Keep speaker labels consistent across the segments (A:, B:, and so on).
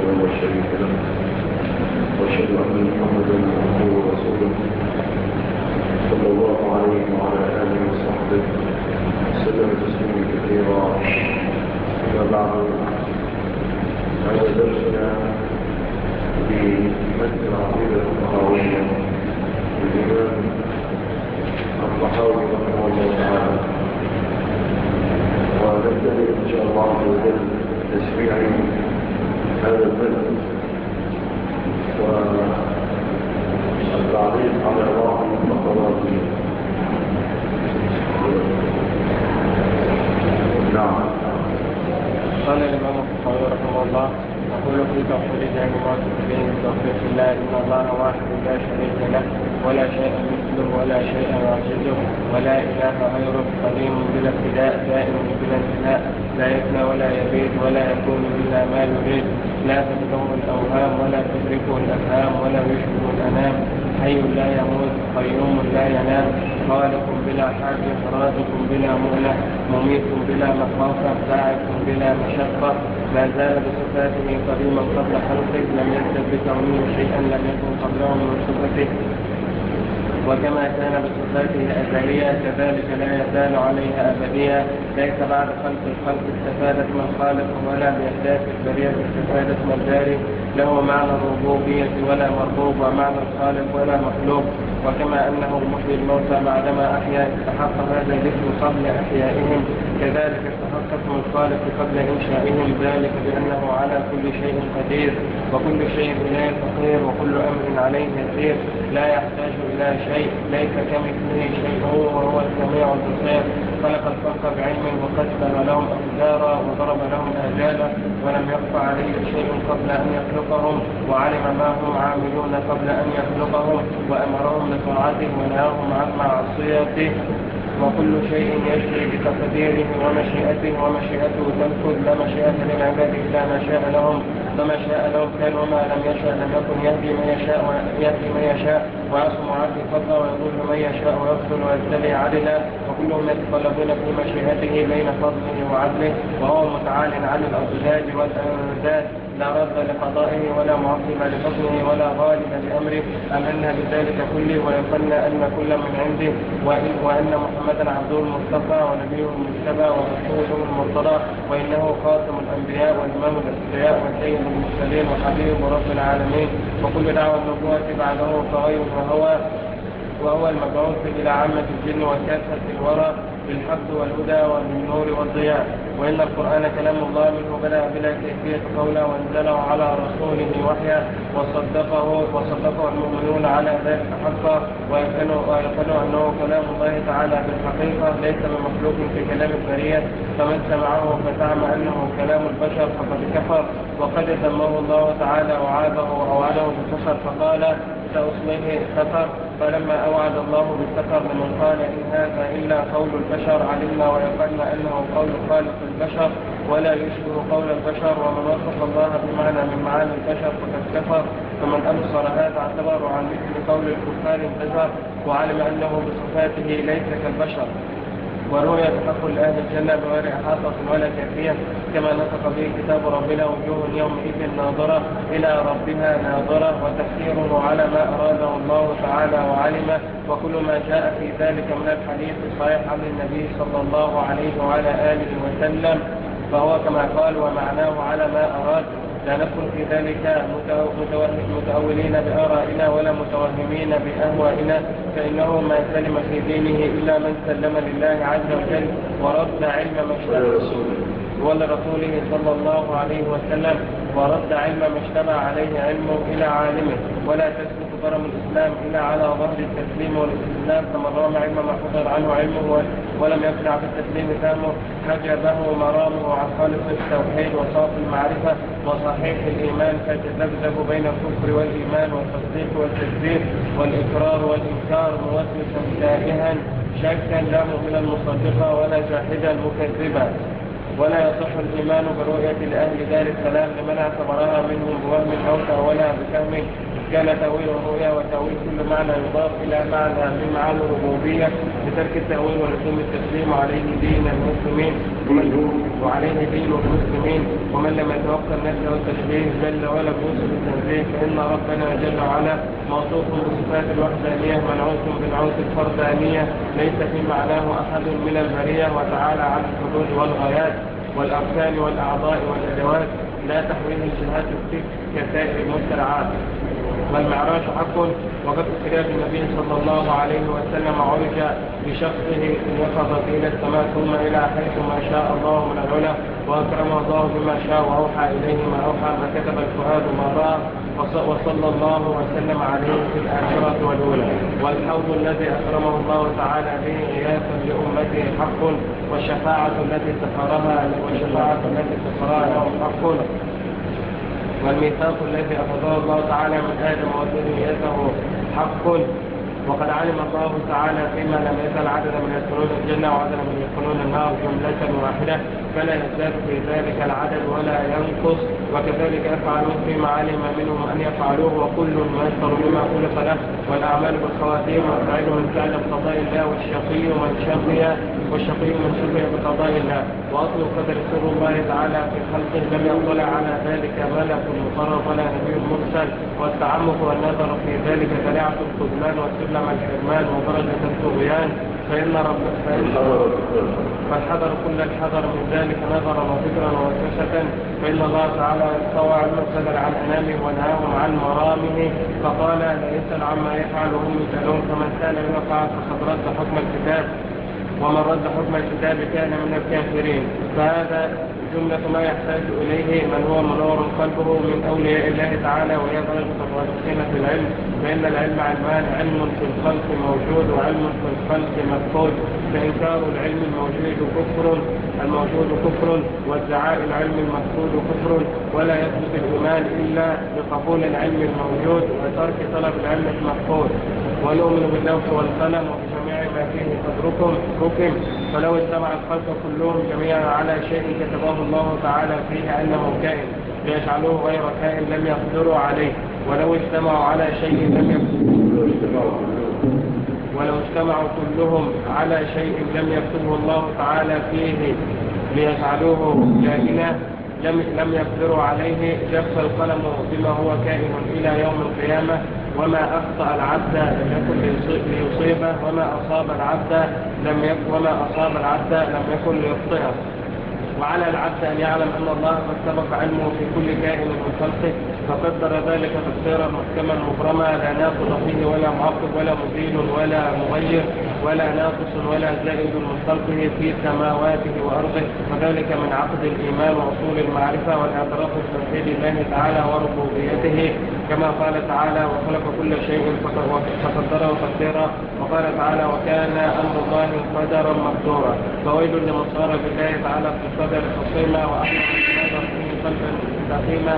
A: وحده لا شريك له وأشهد أن محمدا عبده ورسوله صلى الله عليه وعلى آله وصحبه وسلم تسليما كثيرا. أما بعد، هذا درسنا في متن العقيدة الطحاوية للإمام الطحاوي رحمه الله تعالى، ونبتدئ إن شاء الله عز وجل تسميع هذا المتن والتعليق على بعض فقراته. نعم.
B: قال الإمام الطحاوي رحمه الله: يقول في توحيد جميع المتقين بتوحيد الله إن الله واحد لا شريك له ولا شيء مثله ولا شيء يعجزه ولا إله غيره، قديم بلا ابتداء دائم بلا انتهاء، لا يفنى ولا يبيد ولا يكون إلا ما يريد، لا تبلغه الأوهام ولا تدركه الأفهام ولا يشبه الأنام، حي لا يموت قيوم لا ينام، خالق بلا حاجة رازق بلا مؤنة مميت بلا مخافة باعث بلا مشقة، ما زال بصفاته قديما قبل خلقه لم يزدد بكونه شيئا لم يكن قبله من صفته، وكما كان بصفاته الأزلية كذلك لا يزال عليها أبدية، ليس بعد خلق الخلق استفادت من خالق ولا بإحداث البرية استفادت من بارئ، له معنى الربوبية ولا مربوب ومعنى الخالق ولا مخلوق، وكما أنه محيي الموتى بعدما أحيا استحق هذا الاسم قبل أحيائهم، كذلك استحق اسم الخالق قبل إنشائهم، ذلك بأنه على كل شيء قدير وكل شيء إليه فقير وكل أمر عليه يسير، لا يحتاج إلى شيء، ليس كمثله شيء وهو السميع البصير، خلق الخلق بعلم وقدر لهم أقدارا وضرب لهم آجالا ولم يخفى عليه شيء قبل أن يخلقهم، وعلم ما هم عاملون قبل أن يخلقهم، وأمرهم بطاعته ونهاهم عن معصيته، وكل شيء يجري بتقديره ومشيئته، ومشيئته تنفذ، لا مشيئة للعباد إلا ما شاء لهم، فما شاء لهم كان وما لم يشاء لم يكن، يهدي من يشاء ويعصم عبده فضلا ويضل من يشاء ويغفر ويبتلي عدلا، وكلهم يتقلبون في مشيئته بين فضله وعدله، وهو متعال عن الأضداد والأنداد، لا رد لقضائه ولا معقب لحكمه ولا غالب لأمره، آمنا بذلك كله ويقلنا أن كل من عنده، وأن محمدا عبده المصطفى ونبيه المجتبى ورسوله المرتضى، وإنه خاتم الأنبياء وإمام الأتقياء وسيد المرسلين وحبيب رب العالمين، وكل دعوة النبوة بعده فغير وهو المبعوث إلى عامة الجن وكافة الورى بالحق والهدى والنور والضياء، وإن القرآن كلام الله منه بدأ بلا كيفية قولا وانزله على رسوله وحيا وصدقه المؤمنون على ذلك حقا، ويقنوا أنه كلام الله تعالى بالحقيقة ليس بمخلوق في كلام البرية، فمن سمعه فزعم أنه كلام البشر فقد كفر، وقد ذمه الله تعالى وعابه وأوعده بالكفر فقال سأصليه سقر، فلما أوعد الله بالسقر لمن قال إن هذا إلا قول البشر علمنا ويقلنا أنه قول خالق البشر ولا يشبه قول البشر، ومن وصف الله بمعنى من معاني البشر فقد كفر، فمن أبصر هذا اعتبر عن مثل قول الكفار انتظر، وعلم أنه بصفاته ليس كالبشر، ورؤية حق لأهل الجنة بغير إحاطة ولا كيفية، كما نطق به كتاب ربنا وجوه يومئذ ناظرة إلى ربها ناظرة، وتفسيره على ما أراده الله تعالى وعلمه، وكل ما جاء في ذلك من الحديث الصحيح عن النبي صلى الله عليه وعلى آله وسلم فهو كما قال ومعناه على ما أراد، لا نكون في ذلك متأولين بآرائنا ولا متوهمين بأهوائنا، فإنه ما سلم في دينه إلا من سلم لله عز وجل ورد علم ما ولرسوله صلى الله عليه وسلم، ورد علم ما اشتبه عليه علمه إلى عالمه، ولا تسلك كرم الإسلام إلا على ظهر التسليم والاستسلام، فمن رام علم ما حضر عنه علمه ولم يقنع بالتسليم فهمه حجبه مرامه عن خالص التوحيد وصاف المعرفة وصحيح الإيمان، فتذبذب بين الكفر والإيمان والتصديق والتكذيب والإقرار والإنكار موسوسا تائها شاكا لا مؤمنا مصدقا ولا جاحدا مكذبا، ولا يصح الإيمان برؤية لأهل دار السلام لمن اعتبرها منهم بوهم أو تأولها بفهم كان تأويل الرؤيا وتأويل كل معنى يضاف إلى معنى من معاني الربوبية بترك التأويل ولزوم التسليم عليه دين المسلمين وعليه دين المسلمين. ومن لم يتوقع النفي والتشبيه جل ولم يوصف التنزيه فإن ربنا جل وعلا موصوف بصفات الوحدانية منعوت بنعوت الفردانية ليس في معناه أحد من البرية، وتعالى عن الحدود والغايات والأركان والأعضاء والأدوات لا تحويه الجهات الست كسائر المشترعات. والمعراج حق، وقد أسري بالنبي صلى الله عليه وسلم عرج بشخصه اليقظة إلى السماء ثم إلى حيث ما شاء الله من العلا، وأكرمه الله بما شاء وأوحى إليه ما أوحى، ما كتب الفؤاد ما رأى، وصلى الله وسلم عليه في الآخرة والأولى. والحوض الذي أكرمه الله تعالى به غياثا لأمته حق، والشفاعة التي سخرها لهم حق، والميثاق الذي أخذه الله تعالى من آدم وذريته حق. وقد علم الله تعالى فيما لم يزل عددا من يدخلون الجنة وعددا من يدخلون النار جملة واحدة، فلا يزداد في ذلك العدد ولا ينقص، وكذلك يفعلون فيما علم منهم أن يفعلوه، وكل ميسر لما خلق له، والأعمال بالخواتيم، والفعل من فعل بقضاء الله، والشقي من شقي بقضاء الله. وأصل قدر سر الله تعالى في خلقه لم يطلع على ذلك ملك مقرب ولا نبي مرسل، والتعمق والنظر في ذلك ذريعة الخذلان وسلم الحرمان ودرجة الطغيان، فالحذر كل الحذر من ذلك نظرا وفكرا ووسوسة. فإن الله تعالى استوى علم القدر عن أنامه ونهاهم عن مرامه، فقال لا يسأل عما يفعل وهم يسألون، فمن سأل بما فعل فقد رد حكم الكتاب، ومن رد حكم الكتاب كان من الكافرين. فهذا جملة ما يحتاج إليه من هو منور قلبه من أولياء الله تعالى، وهي درجة الراسخين في العلم. فإن العلم علمان، علم في الخلق موجود وعلم في الخلق مفقود، فإنكار العلم الموجود كفر، وادعاء العلم المفقود كفر، ولا يثبت الإيمان إلا بقبول العلم الموجود وترك طلب العلم المفقود. ونؤمن باللوح والقلم وبجميع ما فيه قد ركم، فلو اجتمع الخلق كلهم جميعا على شيء كتبه الله تعالى فيه أنه كائن ليجعلوه غير كائن لم يقدروا عليه، ولو اجتمعوا على شيء كلهم على شيء لم يكتبه الله تعالى فيه ليجعلوه كائنا لم يقدروا عليه، جف القلم بما هو كائن إلى يوم القيامة. وما أخطأ العبد لم يكن ليصيبه، وما أصاب العبد لم يكن ليخطئه. وعلى العبد أن يعلم أن الله قد سبق علمه في كل كائن من خلقه، فقدر ذلك تقديرا محكما مبرما لا ناقض فيه ولا معقب ولا مزيل ولا مغير ولا ناقص ولا زائد من خلقه في سماواته وأرضه. وذلك من عقد الإيمان وأصول المعرفة والاعتراف بتوحيد الله تعالى وربوبيته، كما قال تعالى وخلق كل شيء فقدره تقديرا. وقال تعالى وكان أمر الله قدرا مقدورا. فويل لمن صار بالله تعالى في القدر خصيما وأحمد النظر فيه قلبا سقيما،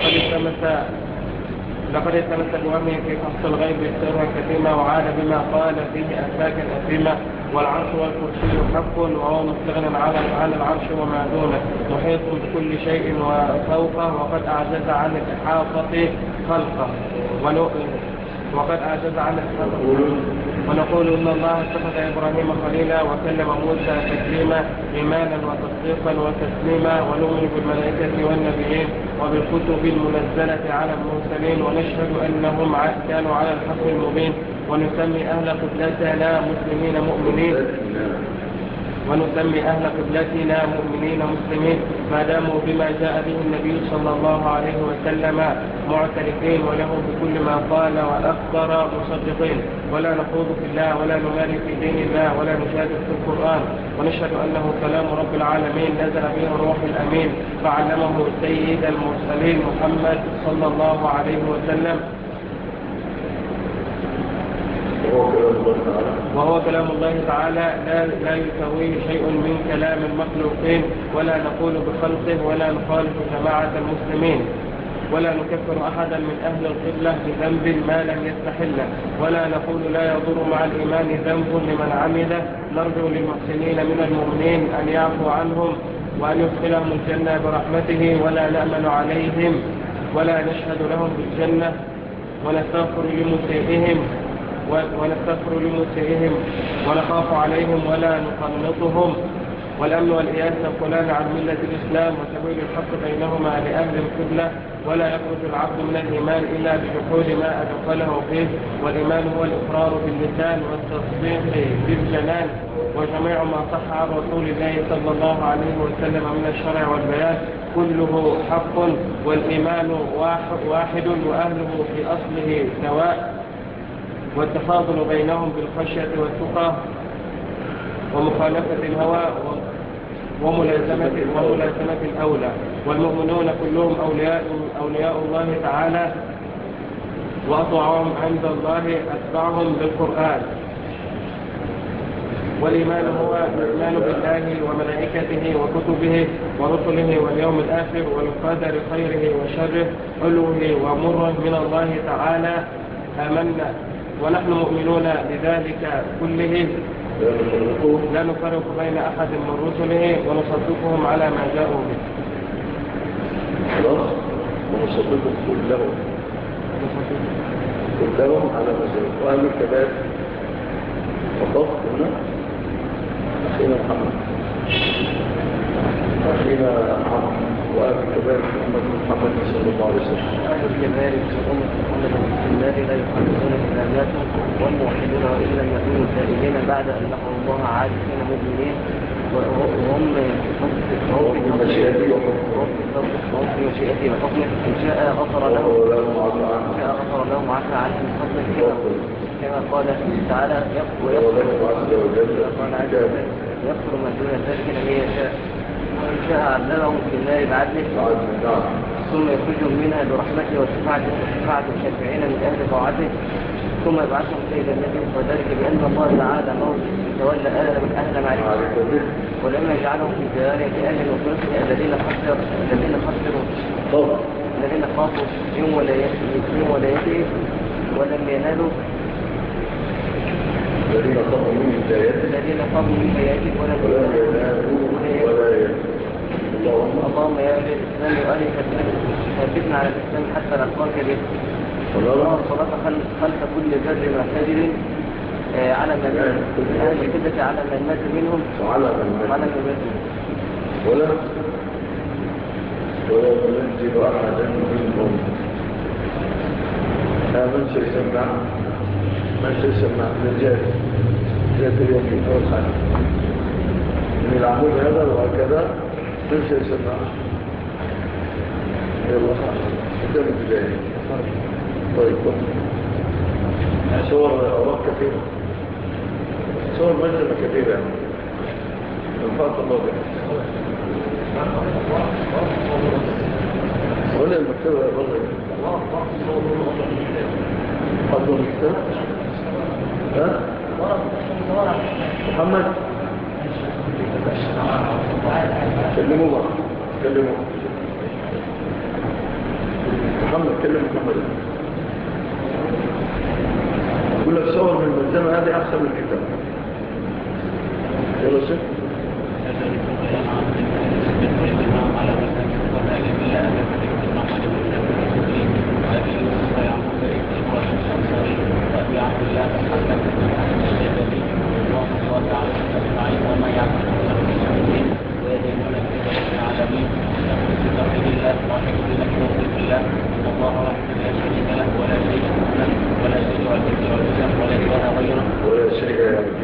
B: لقد التمس بوهمه في فحص الغيب سرا كثيما، وعاد بما قال فيه أساكا أثيما. والعرش والكرسي حق، وهو مستغن عن العرش وما دونه، محيط بكل شيء وفوقه، وقد أعجز عن الإحاطة خلقه ونقول إن الله اتخذ إبراهيم خليلا وكلم موسى تكليما، إيمانا وتصديقا وتسليما. ونؤمن بالملائكة والنبيين وبالكتب المنزلة على المرسلين، ونشهد أنهم كانوا على الحق المبين. ونسمي أهل قبلتنا مؤمنين مسلمين ما داموا بما جاء به النبي صلى الله عليه وسلم معترفين، وله بكل ما قال وأخبر مصدقين. ولا نخوض في الله ولا نماري في دين الله ولا نجادل في القرآن، ونشهد أنه كلام رب العالمين نزل به الروح الأمين فعلمه سيد المرسلين محمد صلى الله عليه وسلم، وهو كلام الله تعالى لا يساويه شيء من كلام المخلوقين، ولا نقول بخلقه ولا نخالف جماعة المسلمين، ولا نكفر أحدا من أهل القبلة بذنب ما لم يستحله، ولا نقول لا يضر مع الإيمان ذنب لمن عمله. نرجو للمحسنين من المؤمنين أن يعفو عنهم وأن يدخلهم الجنة برحمته، ولا نأمن عليهم ولا نشهد لهم بالجنة ونستغفر لمسيئهم ونخاف عليهم ولا نقنطهم. والأمن والإياس ينقلان عن ملة الإسلام وسبيل الحق بينهما لأهل القبلة. ولا يخرج العبد من الإيمان إلا بجحود ما أدخله فيه. والإيمان هو الإقرار باللسان والتصديق بالجنان. وجميع ما صح عن رسول الله صلى الله عليه وسلم من الشرع والبيان كله حق. والإيمان واحد وأهله في أصله سواء. والتفاضل بينهم بالخشية والتقى ومخالفة الهوى وملازمة الأولى. والمؤمنون كلهم أولياء الله تعالى، وأطوعهم عند الله أتبعهم بالقرآن. والإيمان هو الإيمان بالله وملائكته وكتبه ورسله واليوم الآخر والقدر خيره وشره حلوه ومره من الله تعالى. آمنا ونحن مؤمنون بذلك كله لا نفرق بين أحد من رسله ونصدقهم على ما جاءوا به.
A: خلاص ونصدقهم كلهم على ما جاءوا. وأهل الكبائر فقط هنا أخينا محمد وأهل الكبائر محمد صلى الله عليه وسلم.
C: أهل الكبائر في أمة محمد بسم الله لا يحدثون إلا ذاته والموحدون وإن لم يكونوا تائبين بعد أن لقوا الله عارفين مؤمنين وهم في مشيئته وحكمه. إن شاء غفر لهم وعفى عنهم من فضله كما قال تعالى يغفر ما دون ذلك لمن يشاء. وإن شاء عذبهم في النار بعدله ثم يخرجهم منها برحمته وشفاعة الشافعين من أهل طاعته ثم يبعثهم في جنته. وذلك بأن الله تعالى تولى أهل معرفته ولم يجعلهم في ديانة أهل وفرقه الذين خافوا من ولايته ولم ينالوا
A: الذين خافوا من هدايته ولم ينالوا ولايته.
C: اللهم يا أهل الإسلام وأهل ثبتنا على الإسلام حتى نلقاك به. والصلاة خلف كل بر وفجر على من أهل الكبة على من مات منهم
A: وعلى من مات ولا ننزل أحدا منهم. من سيسمع للجاهل ذات اليمين أو الخلف من العمود هذا وهكذا. من سيسمع يلا قدام البداية. طيب صور أوراق كثيرة، صور مجمع كثيرة انفاق الله بها. ولا المكتبة يا بطل قدوا المكتبة ها محمد كلموا محمد يقول لك صور من الملزمة هذه أحسن من الكتاب. يلا شيء ولا شيء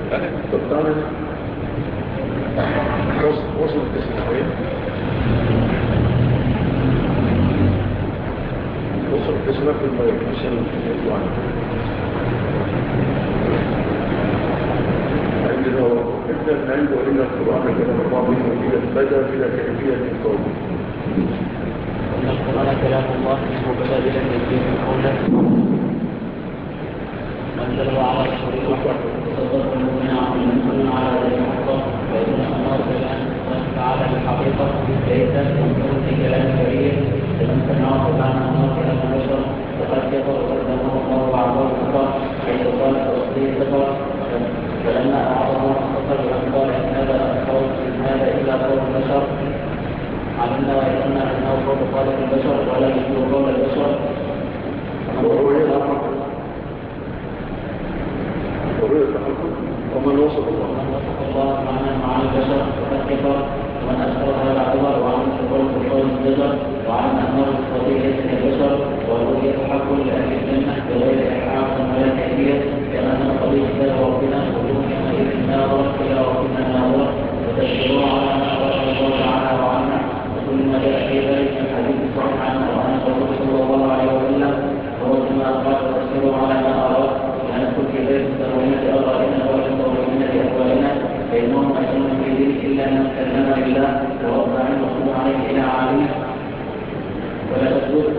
A: طب تعالى وصل التسمية وصل التسمية في المية عشان الإخوان عندنا إذن العلم وإن القرآن كلام الله به بدا بلا كيفية القول
C: إن القرآن كلام الله وبدأ بلا كيفية القول أنزله على الشريعة وصدق المؤمن على ذلك الحق فإن الله تعالى بالحقيقة ليس يمكن في كلام كبير لمن سمعه سبحانه أنه كلام البشر وقد كفر وقدمه الله وعظه الكفر حيث قال فأصلي الكفر فلما أعظم الكفر أن قال إن هذا إلا قول البشر علمنا وإذنا أنه قول خالق البشر ولا يجوز قول البشر
A: ومن وصف الله
C: مع البشر فقد كفر ومن أسفر هذا عبر وعمل قول بقول البشر وعلم أنه الصديق ليس كالبشر والرؤية حق لأهل الجنة بغير إحعاق ولا كيفية كما أن الصديق إلى ربنا وجوه يومئذ ناظرة إلى ربنا ناظرة وتشكروا على ما أراد الله تعالى وعنا وكل ما جاء في ذلك من حديث صحيح عنه وعن الرسول صلى الله عليه وسلم هو كما قال وتشكروا على ما أراد أن نكون في بيت التوحيد أرائنا والتوحيد أقوالنا فإنهم أيضا في دين إلا من كلم بالله ووضع المصروف عليه إلى عالمه ولا تثبت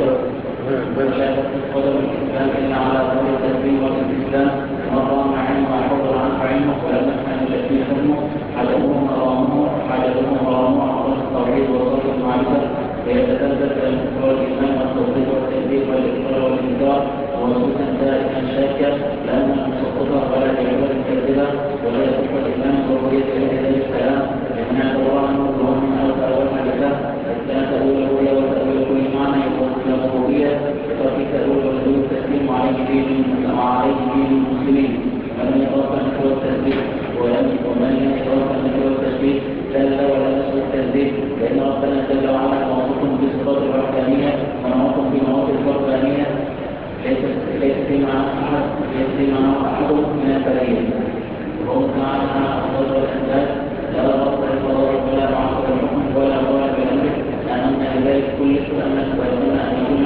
C: قدم الإسلام إلا على ظهور التسليم والاستسلام مرة مع علمه وحفظ عنه علمه ولم يكن الذي حكمه حجبهم وراموه عن التوحيد وصوت المعرفة فيتسلسل الكفر والإيمان والتصديق والتكذيب والإقرار والإنكار ومسوسا دائما شاكا لأنه مسقطة ولا تعبر كذبة ولا يصح الإيمان برؤية عليه السلام لأنها تورى أنه ظلم أو تأول حدثة كان تأول الرؤيا وتأول كل معنى يكون إلى الربوبية وفي تأول والدول التسليم عليه دين المسلمين ولم يتوقع نحو التسليم ومن يتوقع نحو التسليم لا ولا نسوء التسليم لأن ربنا جل وعلا موصوف بصفات الوحدانية وموصوف بمواقف الوحدانية ليس في معنى أحد من البرية وهو معنى أفضل والأنداد لا رب القضاء ولا معصر الحكم ولا قول بأمره لأنهم لذلك كل سؤالنا ويقولون أن يكون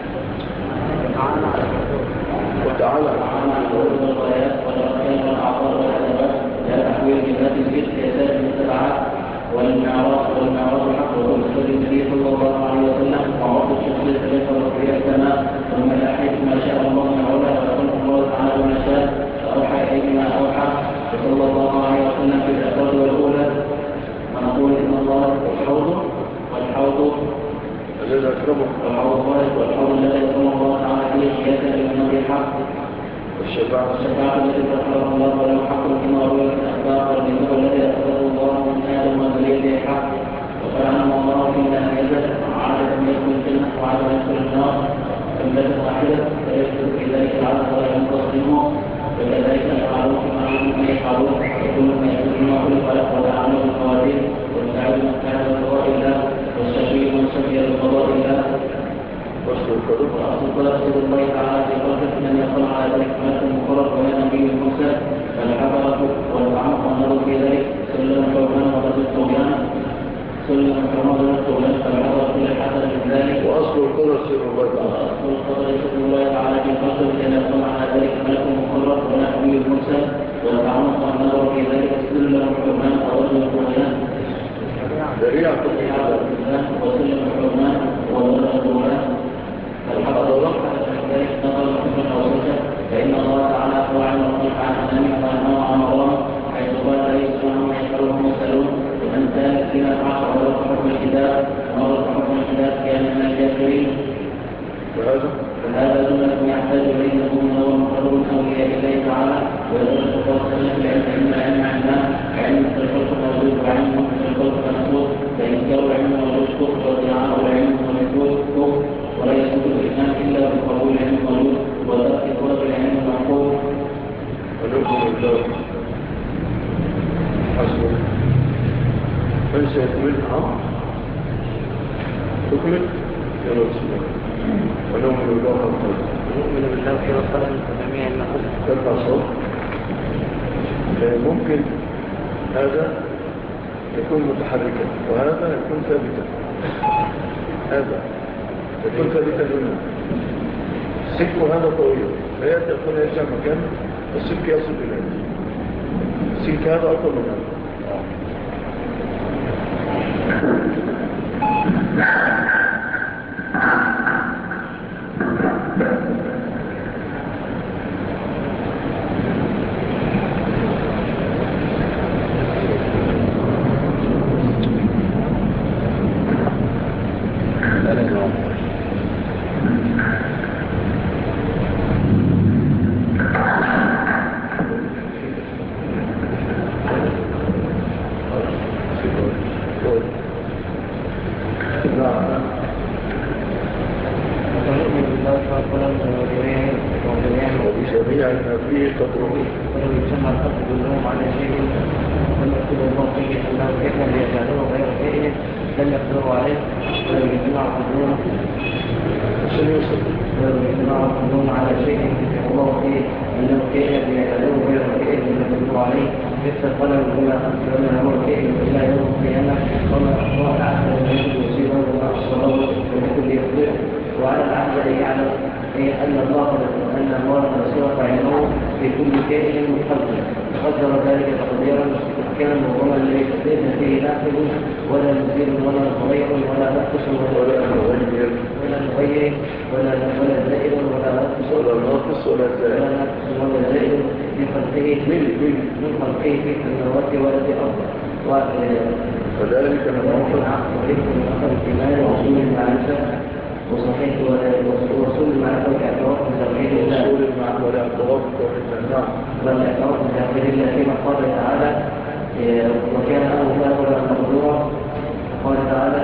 A: وتعالى
C: عن الغرب والغايات والأركان والأعضاء والأدبات لا تحويل بذات الجد كأساس المتبعات والمعراض الحق والرسول النبي صلى الله عليه وسلم وعرض الشخصية التي رفعها السماء ثم الأحيث ما شاء الله من علا وخلق الله تعالى ما شاء فأوحى إليه ما أوحى وصلى الله عليه وسلم في الأسرار والأولى ونقول إن الله والحوض
A: الذي أكرمه
C: والحوض الذي أكرم الله تعالى فيه شيئا لمن الحق
A: والشفاعة
C: التي ذكرها الله ولم حق كما روي في الأخبار والنبي الذي أخذه الله من آدم وذريته حق وفعلم الله فيما يزل عادة يدخل الجنة وعادة يدخل النار فمدة واحدة فيدخل في ذلك العدد ولا ينتصرمه وكذلك يفعلون فيما عملوا يفعلون وكل ما يكون ما خلق له ولا عمل بالخواتيم والمستعد من كان بقضاء الله والشفيع من شفي بقضاء الله وأصل الله تعالى في قلبه من يقول على ذلك ملك مقرب ولا نبي موسى فالحضرة والعمق والنظر في ذلك سلم الحرمان ورد الطغيان فالحضرة كل حسن من ذلك
A: وأصل القدر سر الله
C: تعالى في قلبه من يقول على ذلك ملك مقرب ولا نبي موسى والعمق والنظر في ذلك سلم الحرمان ورد الطغيان
A: ذريعة
C: وسلم الحرمان ورد الطغيان فإن الله تعالى هو علم الخلق عن أمامه وأنه عن الله حيث قال عليه السلام يحفظهم المرسلون ومن ذلك فيما فعل ورد حكم الكتاب ورد حكم الكتاب كان من الكافرين وهذا جملة يحتاج إليه المؤمن والمقرب أولياء الله تعالى ويدرس توصل العلم عندنا علم في الخلق موجود وعلم في الخلق منصوص فإنكار العلم موجود كفر وادعاء العلم موجود كفر ولا يثبت الإيمان إلا بقبول العلم موجود وترك طلب العلم معقول
A: ونؤمن بالله حسبه من سيكمل تكمل يا رب ونؤمن بالله
C: نؤمن بالله في رسالة من جميع الناس
A: ترفع صوت ممكن هذا يكون متحركا وهذا يكون ثابتا. هذا يكون ثابتا منه. السلك هذا طويل فيأتي يكون يرجع مكانه والسلك يصل إليه. السلك هذا أطول من هذا.
C: وعلى العبد أن يعلم أن الله قد سبق علمه في كل كائن من خلقه قدر ذلك تقديرا كان وما ليس فيه ناقض ولا مزيد ولا مغير ولا نقص ولا مغير ولا زائد ولا نقص ولا زائد في خلقه من خلقه في السماوات ولا في الأرض وذلك من العقل ويمكن أخذ الإيمان وصول المعرفة وصحيح ورسول المعرفة والاعتراف بتوحيد الله
A: رسول المعرفة والاعتراف بتوحيد الله
C: والاعتراف بتوحيد الله كما قال تعالى وكان أمره هذا مقدورا قال تعالى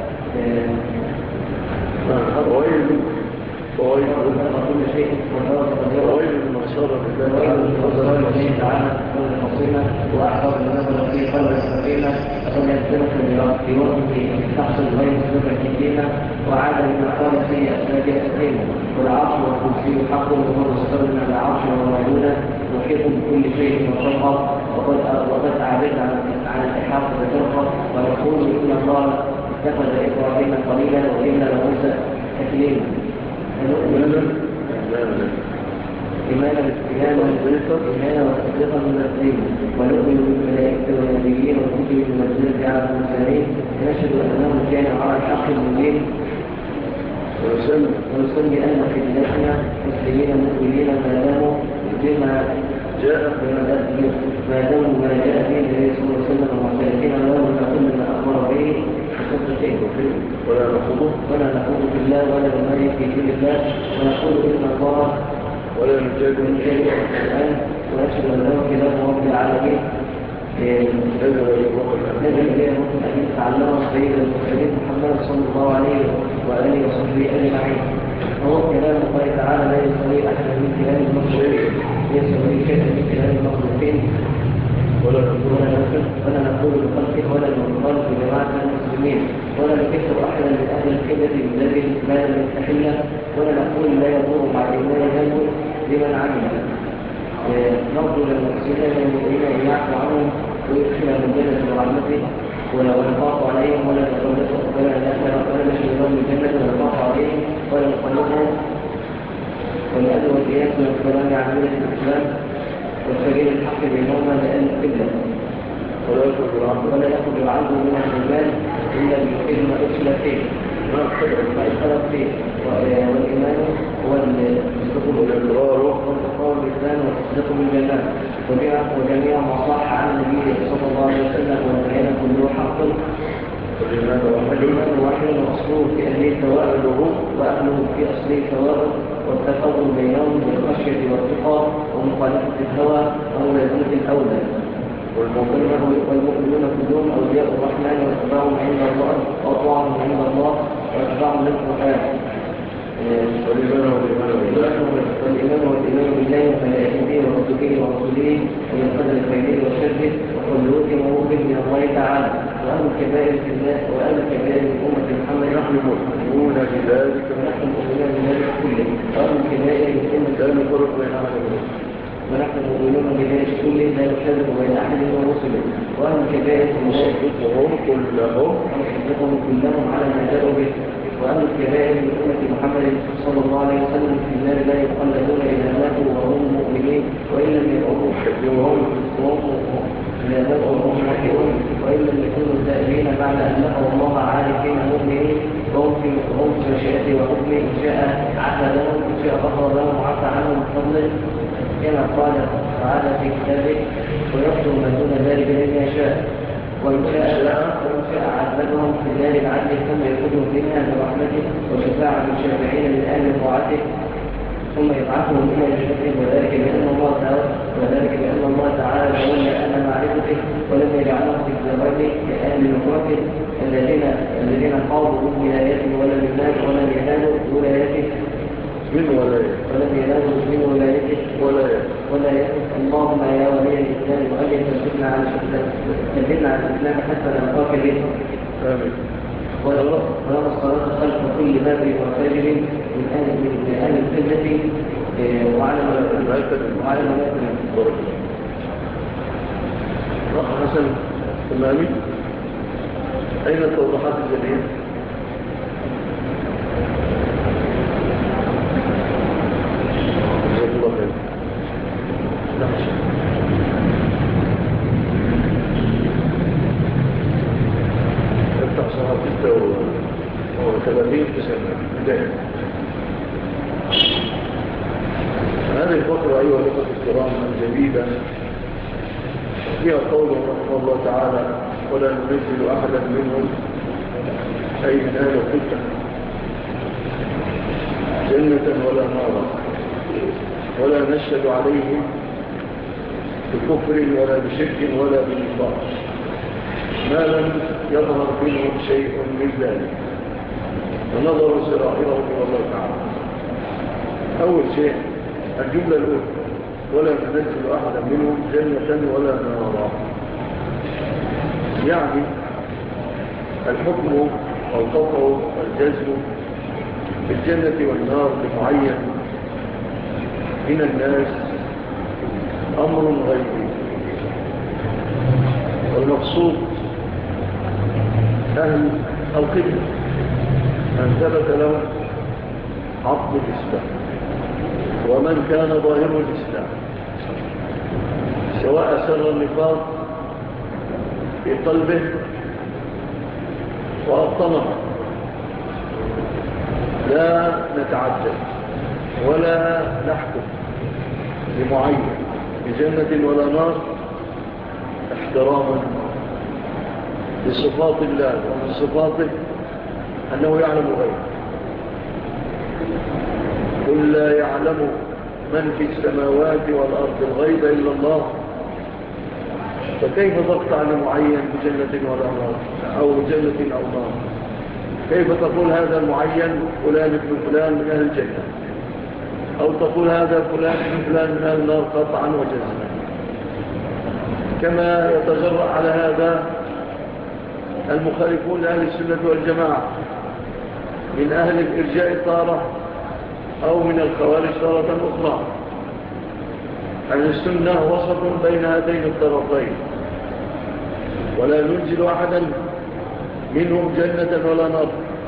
A: فوائد
C: كل شيء
A: فوائد المنصرة
C: بالله تعالى والمصيمة وأعطاب النظر في قلب السفينة فليتبق في وقته تحصل غير سلوكة كثيرة وعاد للمقام في أسلاك السفينة والعرش والكرسي حق وهو مستقر من العرش وموجودة محيط بكل شيء وشقة وقد أعرض عن الإحاطة بفرقة ونقول إن الله اتخذ إبراهيم قليلا وإن موسى تكليما إيمانا وتصديقا من الدين ونؤمن بالملائكة والنبيين والكتب المنزلة على المرسلين نشهد أنهم كانوا على الحق المبين ونسمي أن خلتنا مسلمين مؤمنين ما داموا بما جاء به النبي صلى الله عليه وسلم المعترفين له كل ما أخبر به بصدقه
A: ولا نخوض
C: في الله ولا نماري في دين الله ونقول إن الله
A: ولا نجاد
C: الآن ونشهد أن له كلام رب العالمين
A: نزل الروح
C: الأمين تعلمه سيد المرسلين محمد صلى الله عليه وآله وصحبه أجمعين هو كلام الله تعالى لا يستوي أحد من كلام المخلوقين يستوي شيء من كلام المخلوقين ولا نقول بخلقه ولا نقول بجماعة المسلمين ولا نكفر أحدا من أهل الكبد الذي لا يستحله ولا نقول لا يضر مع الإيمان ينبغي لمن عمل نرجو للمسلمين المؤمنين أن يعفو عنهم ويدخلهم الجنة برحمته ونخاف عليهم ولا نخلصهم ولا نشهد لهم الجنة ونخاف عليهم ولا نخلصهم ونأذوا القياس والكلام عن ملة الإسلام والسبيل الحق بينهما لأن القبلة ولا يخرج العبد من الإيمان إلا بالخدمة ما أدخل فيه والإيمان هو الصدق والإقرار بالإسلام والتصديق بالجنان وجميع ما صح عن النبي صلى الله عليه وسلم والبيان كله حق والإيمان واحد وأصله في أهله سواء وأهله في أصله سواء والتفاضل بينهم بالخشية والثقة ومخالفة الهوى وملازمة الأولى والمؤمنون كلهم أولياء الرحمن واتباعهم عند الله وأطاعهم عند الله واتباعهم للقرآن والإيمان بالله وملائكته ورسله وبالقدر خيره وشره وكله موقف من الله تعالى وأهل الكبائر في الله وأهل الكبائر من أمة محمد
A: نحن مؤمنون بذلك
C: كله وأهل الكبائر من أمة
A: لا نفرق بين أحد
C: ونحن مؤمنون بذلك كله لا نشرك بين أحد من رسله وأهل الكبائر
A: نصدقهم
C: كلهم على ما جاءوا به وأهل الكبائر من أمة محمد صلى الله عليه وسلم في النار لا يقلدون إذا ماتوا وهم مؤمنين وإن لم يكونوا وإن لم يكونوا تائبين بعد أن لقوا الله عارفين مؤمنين وهم في مشيئته وحكمه إن شاء عفى لهم إن شاء غفر لهم وعفى عنهم بفضله كما قال تعالى في كتابه ويغفر ما دون ذلك لمن يشاء وإن شاء عذبهم في النار بعدله ثم يخرجهم منها برحمته وشفاعة الشافعين من أهل طاعته ثم يبعثهم إلى جنته وذلك بأن الله تعالى تولى أهل معرفته ولم يجعلهم في الزواج كأهل نبوته الذين قاضوا من ولايته ولم ينالوا ولايته اللهم يا ولي الإسلام وأجل ثبتنا على الإسلام حتى نلقاك به
A: آمين.
C: ولما الصلاة خلف كل باب وفاجر من أهل القبلة وعلى
A: حسن تمامي. أين التوضيحات الجديدة؟ افتح صفحة 36 بداية. هذه الفقرة أيها الأخوة الكرام الجديدة فيها قوله رحمه الله تعالى ولا ننزل أحدا منهم أي من أهل الفتنة جنة ولا نارا ولا نشهد عليهم بكفر ولا بشرك ولا بنفاق ما لم يظهر منهم شيء من ذلك ونظروا سرائرهم إلى الله تعالى. أول شيء الجملة الأولى ولا ننزل أحدا منهم جنة ولا نارا يعني الحكم والقطع والجزم بالجنة والنار لمعين من الناس أمر غيبي والمقصود أهل القبلة من ثبت لهم عقد الإسلام ومن كان ظاهر الإسلام سواء سر النفاق في قلبه وأبطنه لا نتعجل ولا نحكم لمعين بجنة ولا نار احتراما لصفات الله ومن صفاته أنه يعلم غيره قل لا يعلم من في السماوات والأرض الغيب إلا الله فكيف تقطع لمعين بجنة ولا نار أو جنة أو نار؟ كيف تقول هذا المعين فلان ابن فلان من أهل الجنة أو تقول هذا فلان ابن فلان من أهل النار قطعا وجزما؟ كما يتجرأ على هذا المخالفون لأهل السنة والجماعة من أهل الإرجاء طارة أو من الخوارج طارة أخرى. أهل السنة وسط بين هاتين الطرفين ولا ننزل أحدا منهم جنة ولا نار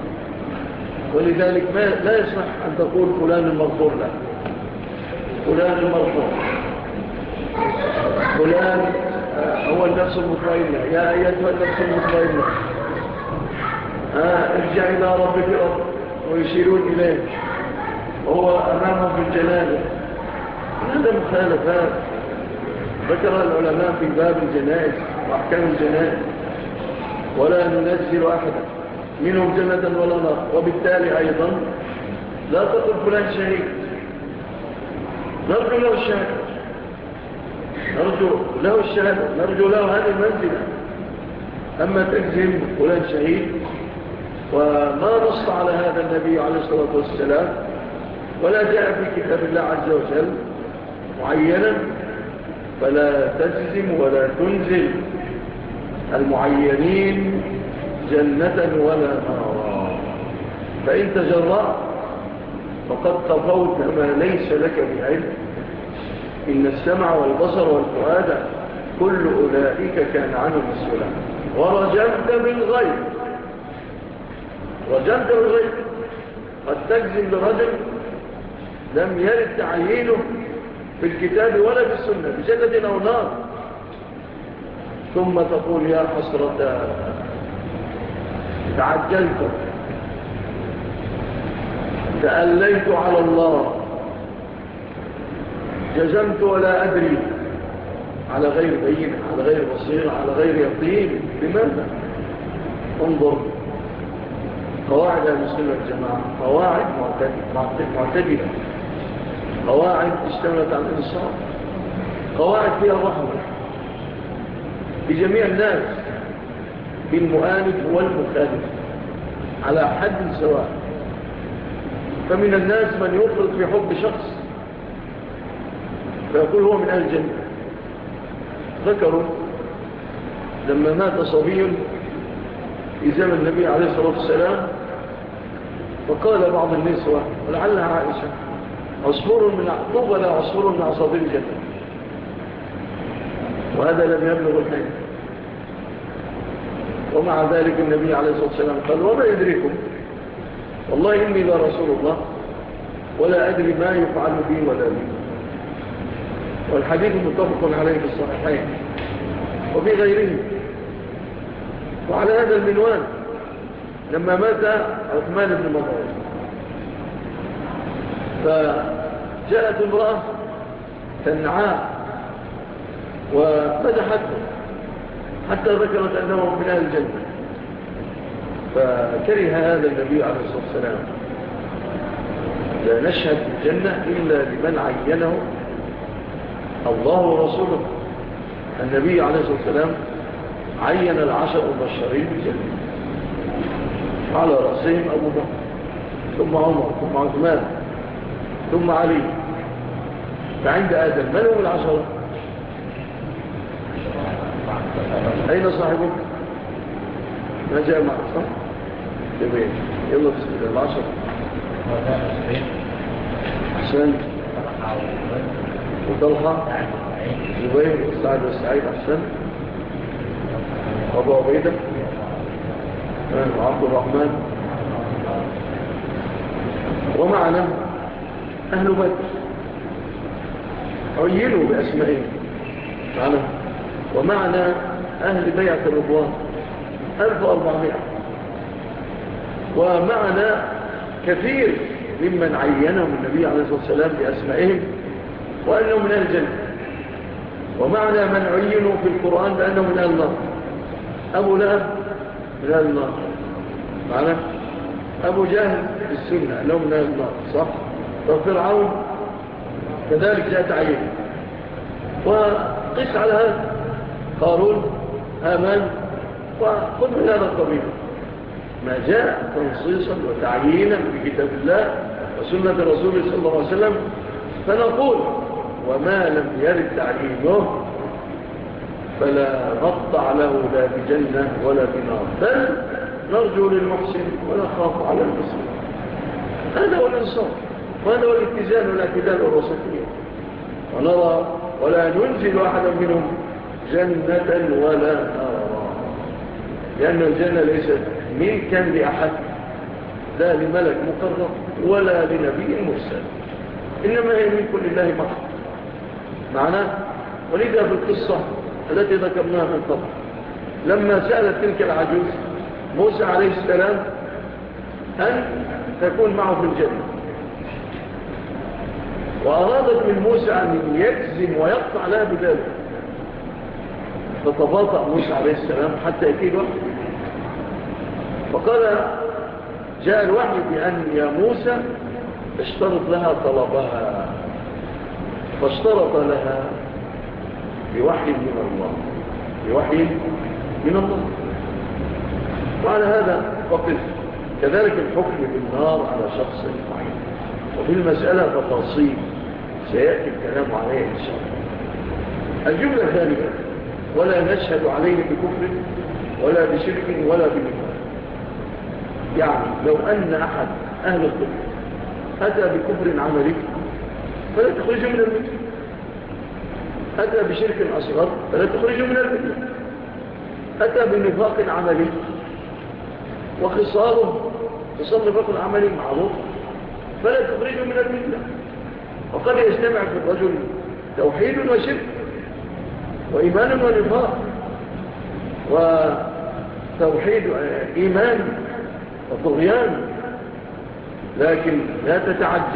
A: ولذلك لا يصح أن تقول فلان المغفور له فلان المرفوع فلان هو النفس المطمئنة يا أيتها النفس المطمئنة ارجع إلى ربك ويشيرون إليه وهو أمامهم في الجنازة. هذا مخالفات ذكرها العلماء في باب الجنائز وأحكام الجنائز ولا ننزل أحدا منهم جنة ولا نار. وبالتالي أيضا لا تقل فلان شهيد نرجو له الشهادة نرجو له هذه المنزلة. أما تجزم فلان شهيد وما نص على هذا النبي عليه الصلاة والسلام ولا جاء في كتاب الله عز وجل معينا فلا تجزم ولا تنزل المعينين جنة ولا نارا. فإن تجرأ فقد تفوت ما ليس لك بعلم إن السمع والبصر والفؤاد كل أولئك كان عنه مسؤولا. ورجمت بالغيب، رجمت بالغيب قد تجزم برجل لم يرد تعيينه في الكتاب ولا في السنة بجنة أو نار، ثم تقول يا حسرة تعجلت تأليت على الله جزمت ولا أدري، على غير بينة، على غير بصيرة، على غير يقين. لماذا؟ انظر قواعد المسلمين والجماعة قواعد معتدلة، قواعد اشتملت على الإنصاف، قواعد فيها الرحمة بجميع الناس، بالمؤالف والمخالف على حد سواء. فمن الناس من يفرط في حب شخص فيقول هو من أهل الجنة. ذكروا لما مات صبي في زمن النبي عليه الصلاة والسلام، فقال بعض النسوة ولعلها عائشة عصفور من طوبى لا عصفور من عصافير الجنة، وهذا لم يبلغ الحين. ومع ذلك النبي عليه الصلاة والسلام قال وما يدريكم والله إني لا رسول الله ولا أدري ما يفعل بي ولا بي. والحديث متفق عليه في الصحيحين وفي غيره. وعلى هذا المنوال لما مات عثمان بن مظعون فجاءت امرأة تنعاه ومدحته حتى ذكرت أنه من أهل الجنة، فكره هذا النبي عليه الصلاة والسلام لا نشهد الجنة إلا لمن عينه الله ورسوله. النبي عليه الصلاة والسلام عين العشر المبشرين بالجنة على رأسهم أبو بكر ثم عمر ثم عثمان ثم علي. فعند آدم من هم العشرة؟ أين صاحبك؟ ما جاء معك صح؟ جميل. يلا بسم الله العشرة. حسن وطلحة زبير وسعد وسعيد أحسن أبو عبيدة وعبد الرحمن. ومعنا أهل بدر عينوا بأسمائهم معنا. ومعنا أهل بيعة الرضوان 1400. ومعنا كثير ممن عينهم النبي عليه الصلاة والسلام بأسمائهم وأنهم من أهل الجنة. ومعنا من عينوا في القرآن بأنهم من أهل النار. أبو لهب من أهل النار معنا. أبو جهل في السنة أنهم من أهل النار صح. وفرعون كذلك جاء تعيين. وقس على هذا قارون هامان وخذ من هذا القبيل ما جاء تنصيصا وتعيينا في كتاب الله وسنة رسوله صلى الله عليه وسلم. فنقول وما لم يرد تعيينه فلا نقطع له لا بجنة ولا بنار، بل نرجو للمحسن ولا خاف على المسلم. هذا هو الإنصاف وهذا هو الاتزان والاعتدال والوسطية. ونرى ولا ننزل أحدا منهم جنة ولا نارا، لأن الجنة ليست ملكا لأحد لا لملك مقرب ولا لنبي مرسل، إنما هي ملك لله محض معناه. ولذا في القصة التي ذكرناها من قبل لما سألت تلك العجوز موسى عليه السلام أن تكون معه في الجنة، وأرادت من موسى أن يجزم ويقطع لها بذلك، فتباطأ موسى عليه السلام حتى يأتي الوحي. فقال جاء الوحي بأن يا موسى اشترط لها طلبها، فاشترط لها بوحي من الله، بوحي من الله. وعلى هذا فقط كذلك الحكم بالنار على شخص معين. وفي المسألة تفاصيل سيأتي الكلام عليه إن شاء الله. الجملة الثانية ولا نشهد عليه بكفر ولا بشرك ولا بنفاق. يعني لو أن أحد أهل الكفر أتى بكفر عملي فلا تخرج من المسلم أتى بشرك أصغر فلا تخرجه من الملة، أتى بنفاق عملي وخصال نفاق العملي معروف فلا تخرجه من الملة. وقد يجتمع في الرجل توحيد وشرك وإيمان ونفاق، وتوحيد إيمان وطغيان، لكن لا تتعجل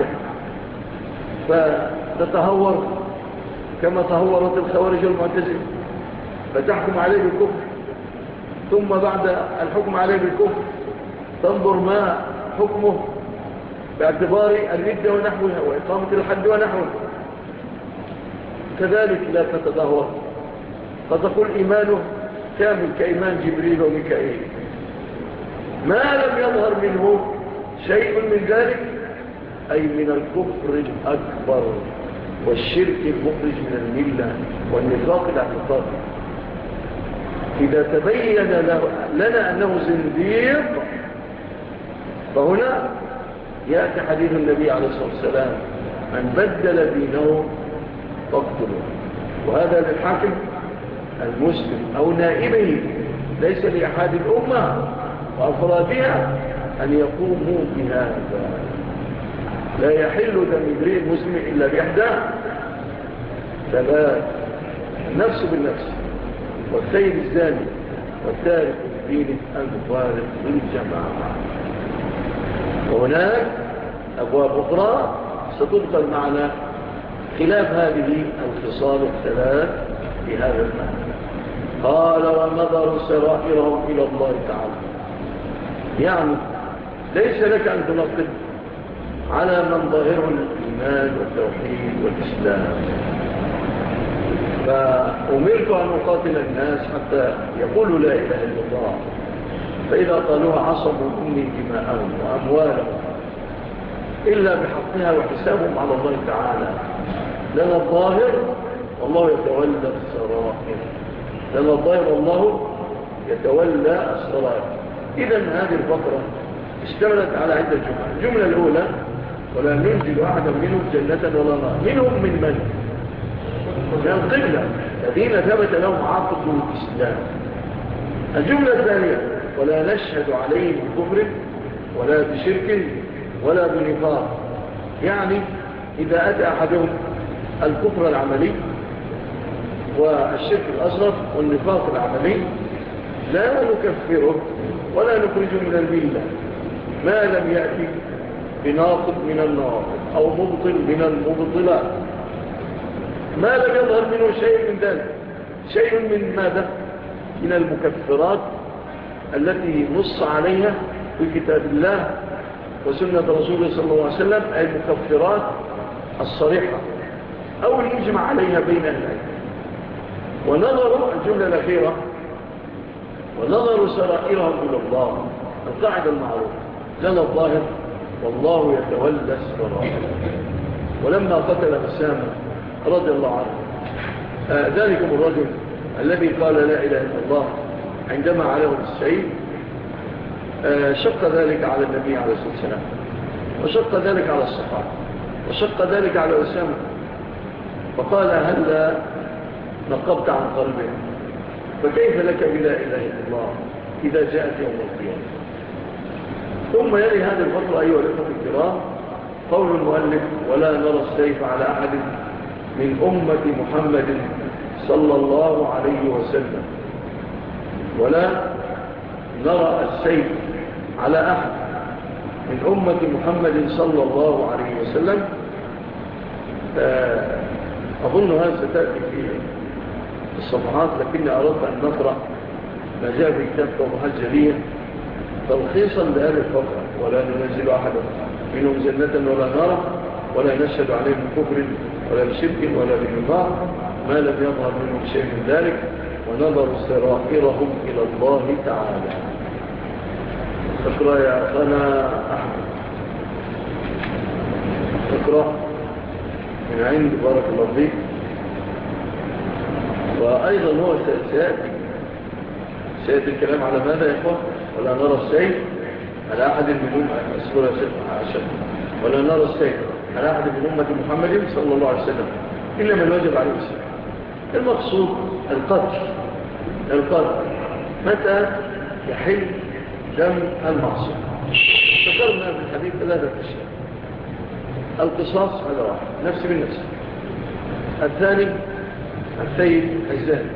A: فتتهور كما تهورت الخوارج والمعتزلة فتحكم عليه بالكفر، ثم بعد الحكم عليه بالكفر تنظر ما حكمه باعتبار الردة ونحوها وإقامة الحد ونحوه. كذلك لا تتدهور فتقول إيمانه كامل كإيمان جبريل وميكائيل، ما لم يظهر منه شيء من ذلك، أي من الكفر الأكبر والشرك المخرج من الملة والنفاق الاعتقادي. إذا تبين لنا أنه زنديق فهنا يأتي حديث النبي عليه الصلاة والسلام: من بدل دينه فاقتله. وهذا للحاكم المسلم أو نائبه، ليس لأحد الأمة وأفرادها أن يقوموا بهذا. لا يحل دم امرئ مسلم إلا بإحدى ثلاث: النفس بالنفس، والسيد الزاني، والتارك لدينه المفارق للجماعة. وهناك أبواب أخرى ستدخل معنا خلاف هذه الخصال الثلاث في هذا المعنى. قال: ونظر سرائرهم إلى الله تعالى، يعني ليس لك أن تنقد على من ظاهره الإيمان والتوحيد والإسلام. فأمرت أن أقاتل الناس حتى يقولوا لا إله إلا الله، فإذا قالوها عصبوا مني دماءهم وأموالهم إلا بحقها وحسابهم على الله تعالى. لنا الظاهر والله يتولى السرائر، لنا الظاهر والله يتولى السرائر. إذن هذه الفقرة اشتملت على عدة جمل. الجملة الأولى: ولا ننزل أحدا منهم جنة ولا نار. منهم من القبلة الذين ثبت لهم عقد الإسلام. الجملة الثانية: ولا نشهد عليهم بكفر ولا بشرك ولا بنفاق. يعني إذا أتى أحدهم الكفر العملي والشرك الأصغر والنفاق العملي لا نكفره ولا نخرجه من الملة ما لم يأتي بناقض من الناقض أو مبطل من المبطلات، ما لم يظهر منه شيء من ذلك. شيء من ماذا؟ من المكفرات التي نص عليها في كتاب الله وسنة رسوله صلى الله عليه وسلم، أي المكفرات الصريحة أو المجمع عليها بين أهل العلم. ونظروا الجملة الأخيرة: ونظروا سرائرهم إلى الله. القاعدة المعروفة: لنا الظاهر والله يتولى السرائر. ولما قتل أسامة رضي الله عنه ذلكم الرجل الذي قال لا إله إلا الله عندما عليه السيف، شق ذلك على النبي عليه الصلاة والسلام، وشق ذلك على الصحابة، وشق ذلك على أسامة، فقال: هل نقبت عن قلبه؟ فكيف لك بلا إله إلا الله إذا جاءت يوم القيامة؟ ثم يلي هذه الفترة أيها الأخوة الكرام قول المؤلف: ولا نرى السيف على أحد من أمة محمد صلى الله عليه وسلم. ولا نرى السيف على أحد من أمة محمد صلى الله عليه وسلم. أظن هذا ستأتي في الصفحات، لكني أردت أن نقرأ ما جاء في كتاب توضيحات جلية تلخيصا لهذه الفقرة: ولا ننزل أحدا منهم جنة ولا نار ولا نشهد عليهم بكفر ولا بشرك ولا بنفاق ما لم يظهر منهم شيء من ذلك، ونظر سرائرهم إلى الله تعالى. اقرأ يا أخانا أحمد، اقرأ من عند بارك الله فيك. وأيضا هو سيأتي الكلام على ماذا يا إخوة؟ ولا نرى السيف على أحد من ولا نرى السيف على أحد من أمة محمد صلى الله عليه وسلم إلا من وجب عليه السلام. المقصود القتل متى يحل دم المعصوم؟ ذكرنا في الحديث 3 أشياء. القصاص هذا واحد، نفس بالنفس. الثاني الثيب الزاني،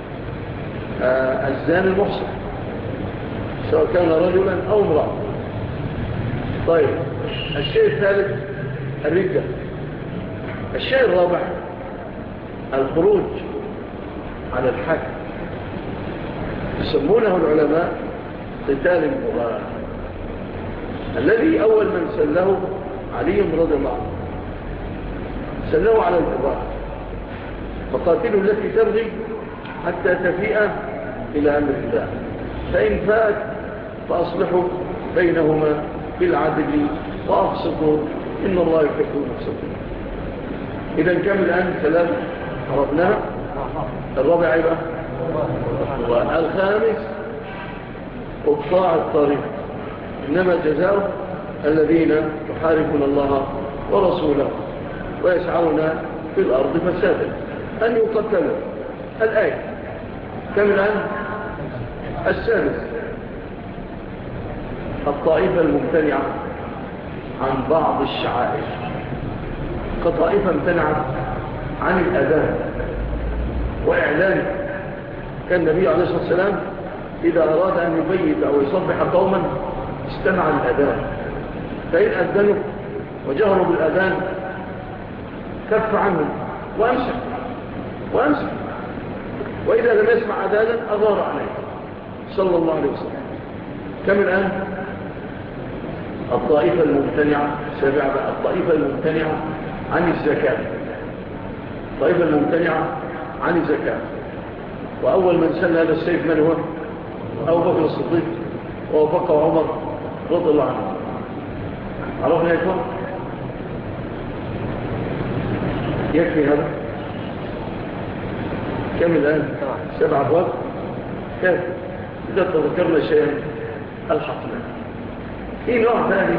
A: الزاني المحصن سواء كان رجلا أو امرأة. طيب الشيء الثالث الردة. الشيء الرابع الخروج على الحاكم، يسمونه العلماء قتال البغاة. الذي أول من سله علي رضي الله عنه، سله على البغاة، فقاتلوا التي تبغي حتى تفيء إلى أمر الله، فإن فات فأصلحوا بينهما بالعدل وأقسطوا إن الله يحب المقسطين. إذا كم الآن 3 عرفناها. الرابع أيضا والخامس قطاع الطريق، إنما جزاء الذين يحاربون الله ورسوله ويسعون في الأرض فسادا أن يقتلوا. الآية كم الآن؟ السادس الطائفة الممتنعة عن بعض الشعائر، كطائفة امتنعت عن الأذان وإعلانه. كان النبي عليه الصلاة والسلام إذا أراد أن يبيت أو يصبح قوما استمع الأذان، فإن أذنوا وجهروا بالأذان كف عنهم وأمسك، وإذا لم يسمع أذانا أغار عليه صلى الله عليه وسلم. كم الآن؟ الطائفة الممتنعة. سابع بقى الطائفة الممتنعة عن الزكاة. الطائفة الممتنعة عن الزكاة، وأول من سن هذا السيف من هو؟ أبو بكر الصديق، ووافقه عمر رضي الله عنه. عرفنا يا إخوان؟ يكفي هذا. كم الآن؟ 7 أبواب. كيف؟ إذا تذكرنا شيئا الحقنا. في نوع ثاني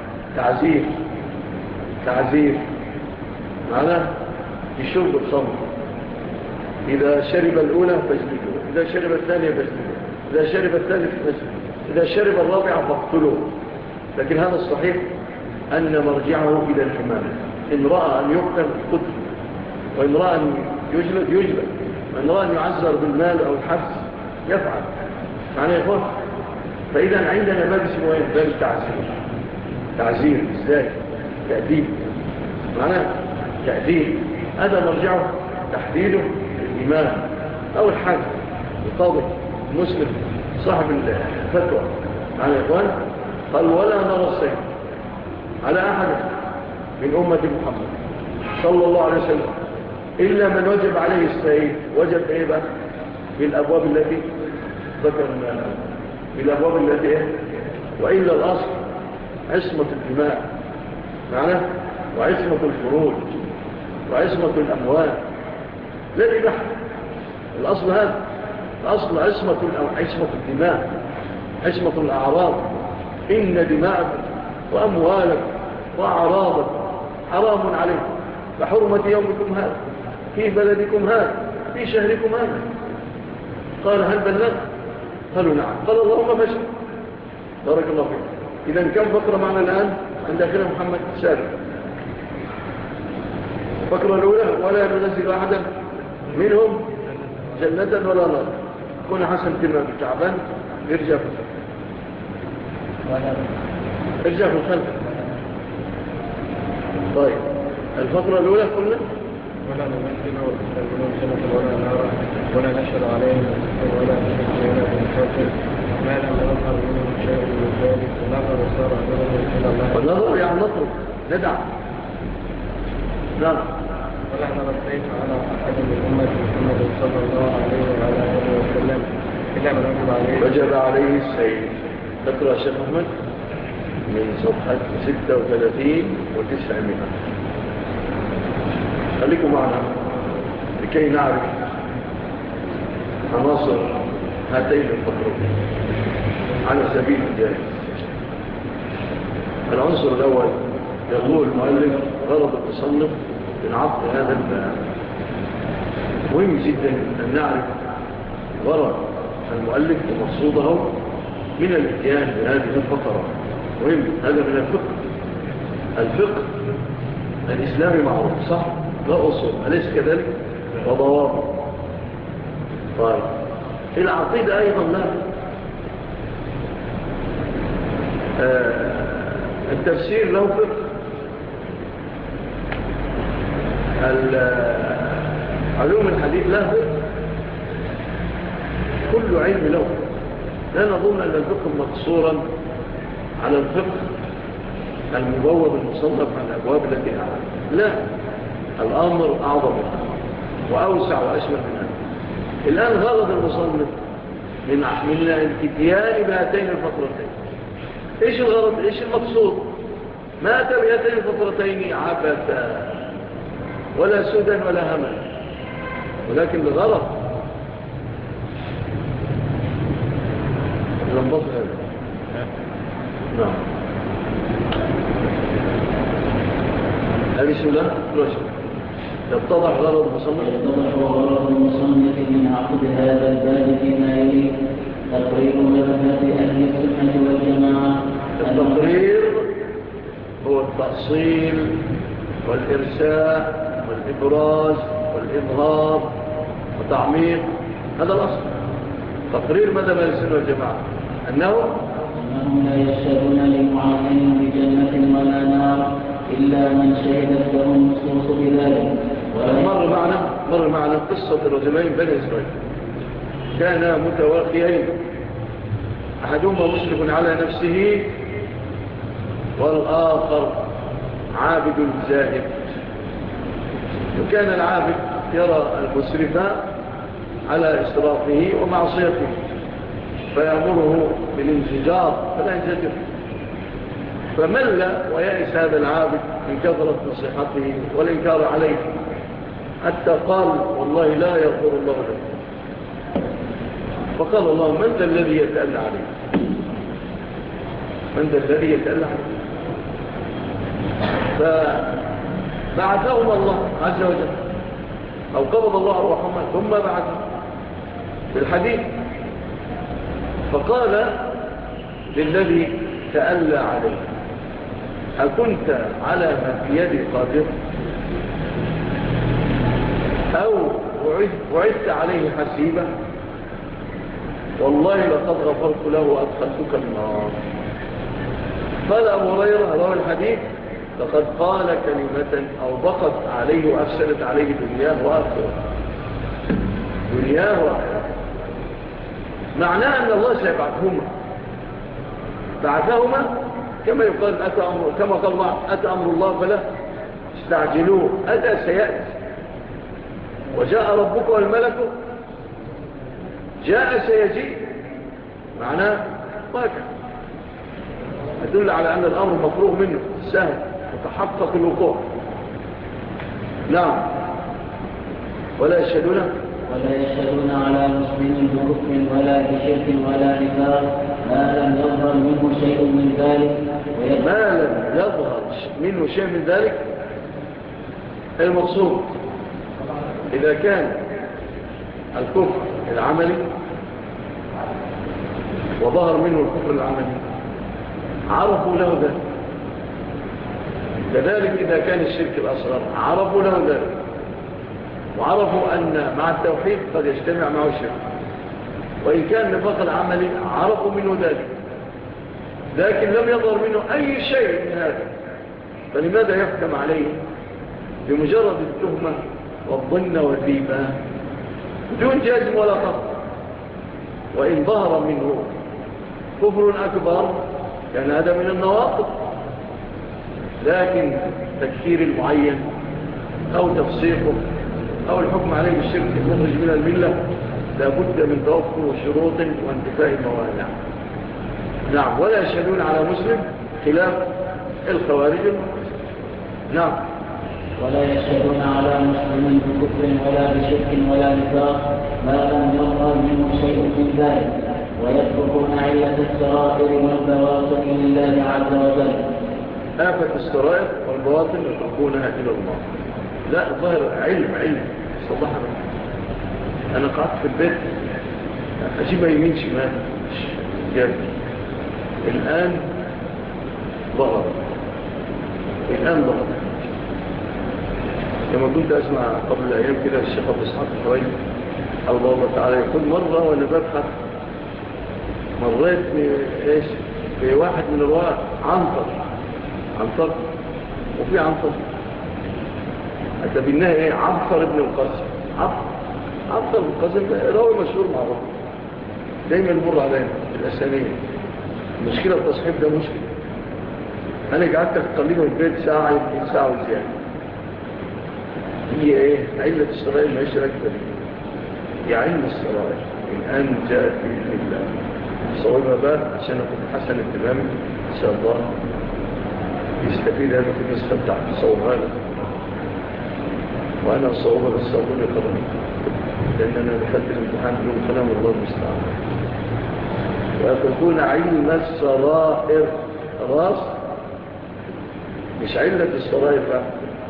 A: تعزير معناه يشرب الخمر، إذا شرب الأولى فاجلدوه، إذا شرب الثانية فاجلدوه، إذا شرب الثالث فاجلدوه، إذا شرب الرابعة فاقتلوه. لكن هذا الصحيح أن مرجعه إلى الإمام. إن رأى أن يقتل قتل، وإن رأى أن يجلد، وإن رأى أن يعزر بالمال أو الحبس يفعل. معنى يا إخوان، فإذا عندنا باب اسمه باب تعزير. إزاي؟ تأديب. معناه تأديب، هذا مرجعه تحديده الإمام أو الحاكم القاضي المسلم صاحب الفتوى. معنى يا إخوان، قال ولا نرى السيف على أحد من أمة محمد صلى الله عليه وسلم إلا من وجب عليه السيف. وجب إيه بقى؟ بالأبواب التي ذكرنا، بالأبواب التي إيه؟ وإلا الأصل عصمة الدماء، معناه وعصمة الفروج وعصمة الأموال، لا الإباحة. الأصل هذا، الأصل عصمة الدماء، عصمة الأعراض. إن دماءكم وأموالكم وأعراضكم حرام عليكم كحرمة يومكم هذا في بلدكم هذا في شهركم هذا. قال هل بلغت؟ قالوا نعم. قال اللهم فاشهد. بارك الله فيك. إذا كم فقرة معنا الآن عند أخينا محمد سابق؟ الفقرة الأولى ولا ننزل أحدا منهم جنة ولا نار. كنا حسن كلمة بالتعبان يرجع في الخلف، ارجع في الخلف. طيب الفقرة الأولى قلنا
B: ولا نمثل منهم جنة ولا نار ولا نشهد عليهم ولا نشهد ولا نكافر ما لم يظهر منهم شيء من ذلك. النظر صار نظر إلى الله،
A: والنظر يعني نطرق ندع. نعم.
B: ولا نرى السيف على أحد من أمة محمد صلى الله عليه وعلى آله وسلم إلا من
A: وجب عليه السيف. تقرأ الشيخ محمد من صفحة 36 و900. خليكم معنا لكي نعرف عناصر هاتين الفقرتين على سبيل الجاهز. العنصر الأول يقول المؤلف غرض التصنف من عقد هذا الباب مهم جدا أن نعرف غرض المؤلف ومقصوده من الاتيان بهذه الفقرة. مهم، هذا من الفقه. الفقه الإسلامي معروف صح؟ لا أصول، أليس كذلك؟ وضوابط. طيب العقيدة أيضا لا. التفسير له فقه، علوم الحديث له فقه، كل علم له. لا نظن أن الفقه مقصورا على الفقه المبوب المصنف عن الأبواب التي أعلم، لا، الأمر أعظم وأوسع وأشمل من هذا. الآن غرض المصنف من الاتيان بهاتين الفقرتين. إيش الغرض؟ إيش المقصود؟ ما أتى بهاتين الفقرتين عبثا ولا سودا ولا هما، ولكن الغرض لنبط هذا. نعم، هذه سؤال رجل يتضح غرض المصنف.
D: يتضح غرض المصنف من عقد هذا الباب فيما يلي تقرير مذهب أهل السنة والجماعة.
A: التقرير هو التأصيل والإرساء والإبراز والإظهار وتعميق، هذا الأصل. تقرير مذهب أهل السنة والجماعة أنهم
D: لا يشهدون لمعين بجنة ولا نار إلا من شهدت له النصوص بذلك.
A: مر معنا قصة رجلين بني إسرائيل كانا متواخيين، أحدهما مشرف على نفسه والآخر عابد زاهد. وكان العابد يرى المسرف على إسرافه ومعصيته فيأمره بالانزجار فلا ينزجر، فمل ويأس هذا العابد من كثرة نصيحته والإنكار عليه، حتى قال والله لا يغفر الله له. فقال الله من ذا الذي يتألى عليه؟ من ذا الذي يتألى عليه؟ فبعثهم الله عز وجل، أو قبض الله أرواحهما ثم بعثهم في الحديث. فقال للذي تألى عليه أكنت على ما في يدي قادر أو وعدت عليه حسيبا؟ والله لقد غفرت له وأدخلتك النار. قال أبو هريرة روى الحديث لقد قال كلمة أوبقت عليه وأفسدت عليه دنياه وآخرته، دنياه وآخرته. معناه أن الله سيبعثهما، بعثهما كما يقال كما قال الله أتى أمر الله فلا استعجلوه، أتى سيأتي. وجاء ربك والملك جاء سيجيء، معناه واقع، يدل على أن الأمر مفروغ منه سهل وتحقق الوقوع. نعم. ولا يشهدون
D: على مسلم بكفر ولا بشرك ولا نفاق ما لم يظهر منه شيء من ذلك.
A: ما لم يظهر منه شيء من ذلك المقصود إذا كان الكفر العملي وظهر منه الكفر العملي عرفوا له ذلك، كذلك إذا كان الشرك الأصغر عرفوا له ذلك، وعرفوا أن مع التوحيد قد يجتمع معه الشرك. وإن كان النفاق العملي عرفوا منه ذلك، لكن لم يظهر منه أي شيء من هذا، فلماذا يحكم عليه بمجرد التهمة والظن والريبة بدون جزم ولا قطع؟ وإن ظهر منه كفر أكبر كان هذا من النواقض، لكن تكفير المعين أو تفسيقه أو الحكم عليه بالشرك المخرج من الملة لابد من توفر شروط وانتفاء الموانع. نعم. ولا يشهدون على مسلم خلاف الخوارج المعتزلة. نعم.
D: ولا يشهدون على مسلم بكفر ولا بشرك ولا نفاق ما لم يظهر منه شيء من ذلك، ويتركون علة السرائر والبواطن لله عز وجل.
A: آفة السرائر والبواطن يتركونها إلى الله. لا، ظاهر علم صلحنا أنا قعدت في البيت أجيبها يمين شمال جاب الآن ظهر لما كنت أسمع قبل الأيام كده الشيخ أبو إسحاق الحويني حفظه الله تعالى يقول مرة وأنا ببحث مريت في واحد من الرواة عنتر وفي عنتر حتى بالنهاية عنتر ابن القاسم عنتر ابن القاسم راوي مشهور معروف دايما يمر علينا الأسانية المشكلة التصحيح ده مشكلة أنا قعدت أقلبه البيت ساعة يمكن ساعة وزيادة هي علة السرائر ما هيش ركبة هي علم السرائر الآن جاءت بإذن الله صوابها بقى عشان أكون حسن التمام إن شاء الله يستفيد هذا في النسخة بتاعت صوابها وأنا صوابها بالصواب لقرن لأن أنا دخلت الامتحان بلوم كلام الله المستعان وتكون علم السرائر راس مش علة السرائر بقى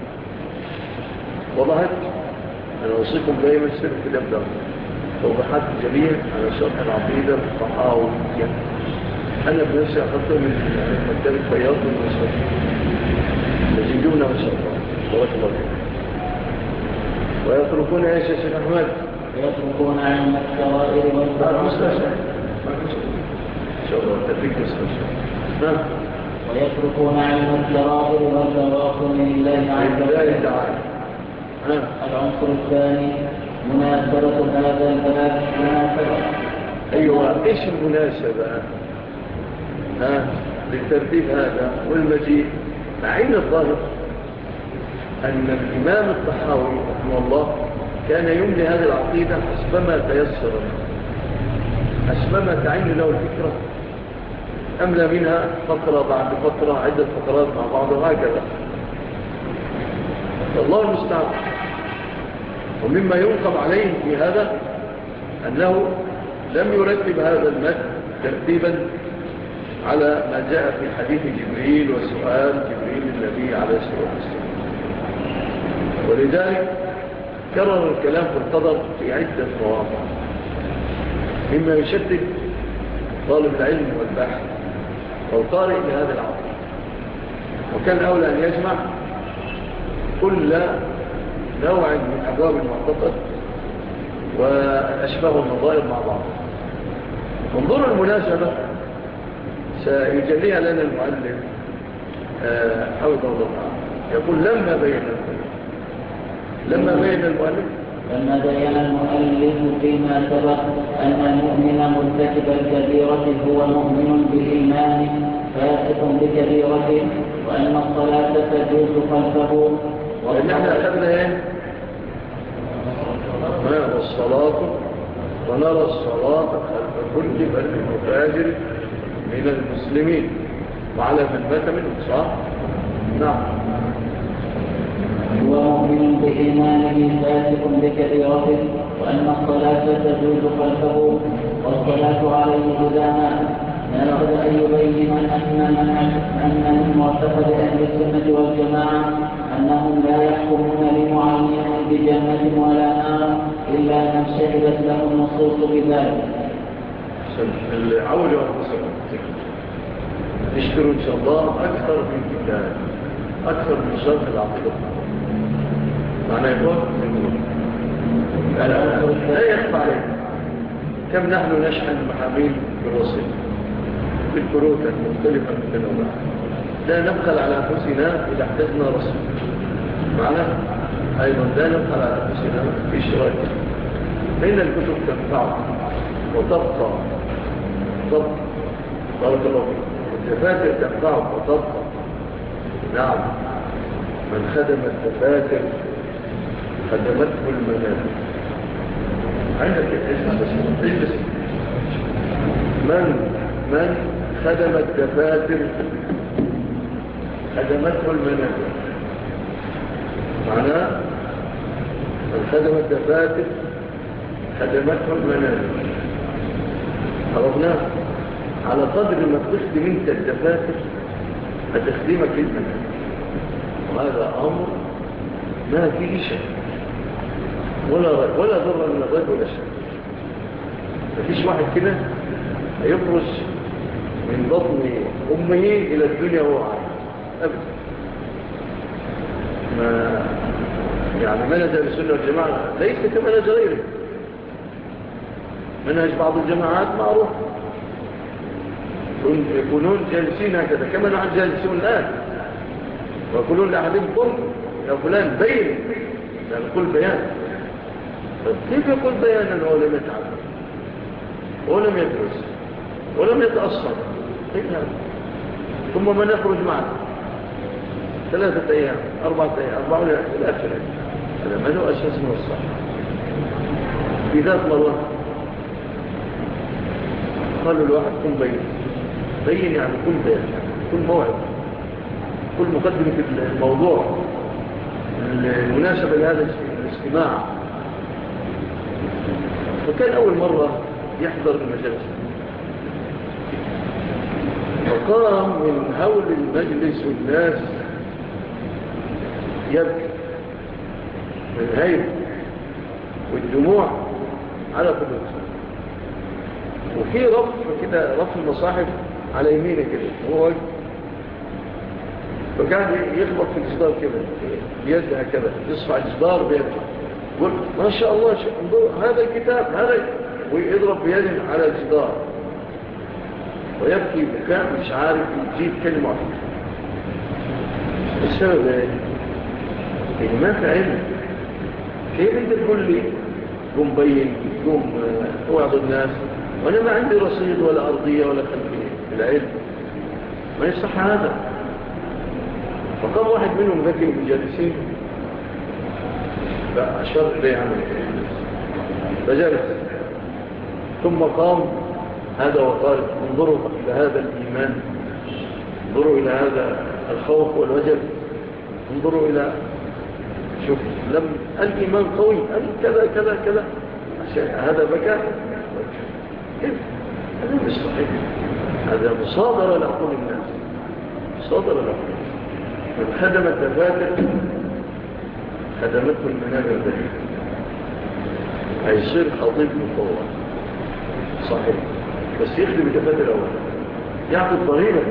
A: وضحت أنا أوصيكم دائما السر في الأبدأ توضحات جميع على شرح العقيدة الطحاوية أنا بنفسي أخذته من مكتب الفياض والمسؤول تجدونه إن شاء الله بارك الله فيكم ويتركون يا شيخ أحمد
D: ويتركون علم السرائر والبراءة
A: إن شاء الله تفيك مستشفى نعم
D: ويتركون علم السرائر والبواطن لله عز وجل
A: تعالى
D: العنصر الثاني مناسبة هذا الباب
A: أيوة إيش المناسبة للترتيب هذا والمجيء مع أن الظاهر أن الإمام الطحاوي رحمه الله كان يملي هذه العقيدة حسبما تيسر حسبما تعين له الفكرة أملى منها فقرة بعد فقرة عدة فقرات مع بعض وهكذا الله المستعان ومما ينقم عليه في هذا أنه لم يرتب هذا المتن ترتيبا على ما جاء في حديث جبريل وسؤال جبريل النبي عليه الصلاة والسلام ولذلك كرر الكلام في القدر في عدة مواضع مما يشتت طالب العلم والبحث والقارئ لهذا العقل وكان أولى أن يجمع كل نوع من أبواب المعتقد وأشباه النظائر مع بعض انظروا المناسبة سيجليها لنا المعلم حوض الله يقول لما بين المؤلف
D: فيما سبق أن المؤمن مرتكب الكبيرة هو مؤمن بإيمان فاسق بكبيرته وأن الصلاة تجوز خلفه
A: وإن احنا أخذنا والصلاة ونرى الصلاة خلف كل بر وفاجر من المسلمين وعلى من مات منهم صح؟ نعم
D: هو مؤمن بإيمانه فاسق بكبيرته وأن الصلاة تجوز خلفه والصلاة عليه إذا مات نأخذ أن يبين أن من معتقد أهل السنة والجماعة أنهم لا يحكمون لمعين بجنة ولا نار إلا من شهدت له النصوص بذلك.
A: العول نشكروا إن شاء الله أكثر من كتاب أكثر من شرح العقيدة معنى يقول لا يخفى عليك كم نحن نشحن محامين بالوسيط بالكروت المختلفة المتنوعة لا نبخل على أنفسنا إذا احتجنا رسول معنا أيضا لا نبخل على أنفسنا في شراء فإن الكتب تنفع وتبقى بارك الله فيك الدفاتر تنفع وتبقى نعم من خدم الدفاتر خدمته المنازل عندك اجلس من خدم الدفاتر خدمته المنازل معناه من خدم الدفاتر خدمته المنازل عرفناه على قدر ما تخدم انت الدفاتر هتخدمك المنازل، وهذا أمر ما فيه شك ولا ضر من الغيب ولا شيء. مفيش واحد كده هيخرج من بطن أمه إلى الدنيا وهو عارف أبدا. ما يعني منهج السنة والجماعة ليس كمنهج غيره. منهج بعض الجماعات معروف، يكونون جالسين هكذا كما نحن جالسون الآن، ويقولون لأحدهم قل يا فلان بين، يعني قل بيان. كيف يقول بيانا هو لم يتعلم ولم يدرس ولم يتأثر؟ كيف هذا؟ ثم من يخرج معه 3 أيام 4 أيام 4 إلى آخره، هذا ما له أساس من الصح. في ذات مرة قالوا الواحد كن بين يعني كن بيان، كن موعد، كل مقدمة الموضوع المناسبة لهذا الاجتماع. فكان أول مرة يحضر المجلس، فقام من هول المجلس والناس يبكي من الهيب والدموع على قدوته. وفي رف كده، رف المصاحف على يمينه كده، هو فقاعد يخبط في الجدار كده بيده هكذا، يصفع الجدار بيده، يقول ما شاء الله هذا الكتاب هذا، ويضرب بيده على الجدار ويبكي بكاء مش عارف يجيب كلمة واحدة. السبب ايه؟ إن ما في علم. كيف انت تقول لي قم بين، قم اوعظ الناس، وانا ما عندي رصيد ولا ارضية ولا خلفية في العلم؟ ما يصح هذا. فقام واحد منهم ذكي المجالسين فأشار إليه عن فجلس، ثم قام هذا وقال انظروا إلى هذا الإيمان، انظروا إلى هذا الخوف والوجل، انظروا إلى شوف لم الإيمان قوي قال كذا كذا كذا، هذا بكى. كيف؟ هذا مش صحيح، هذا مصادرة لعقول الناس، مصادرة لعقول الناس. من خدم الدفاتر خدمته المنابر ذلك، هيصير خطيب مطور صحيح، بس يخدم الدفاتر الأول، يعطي الضريبة،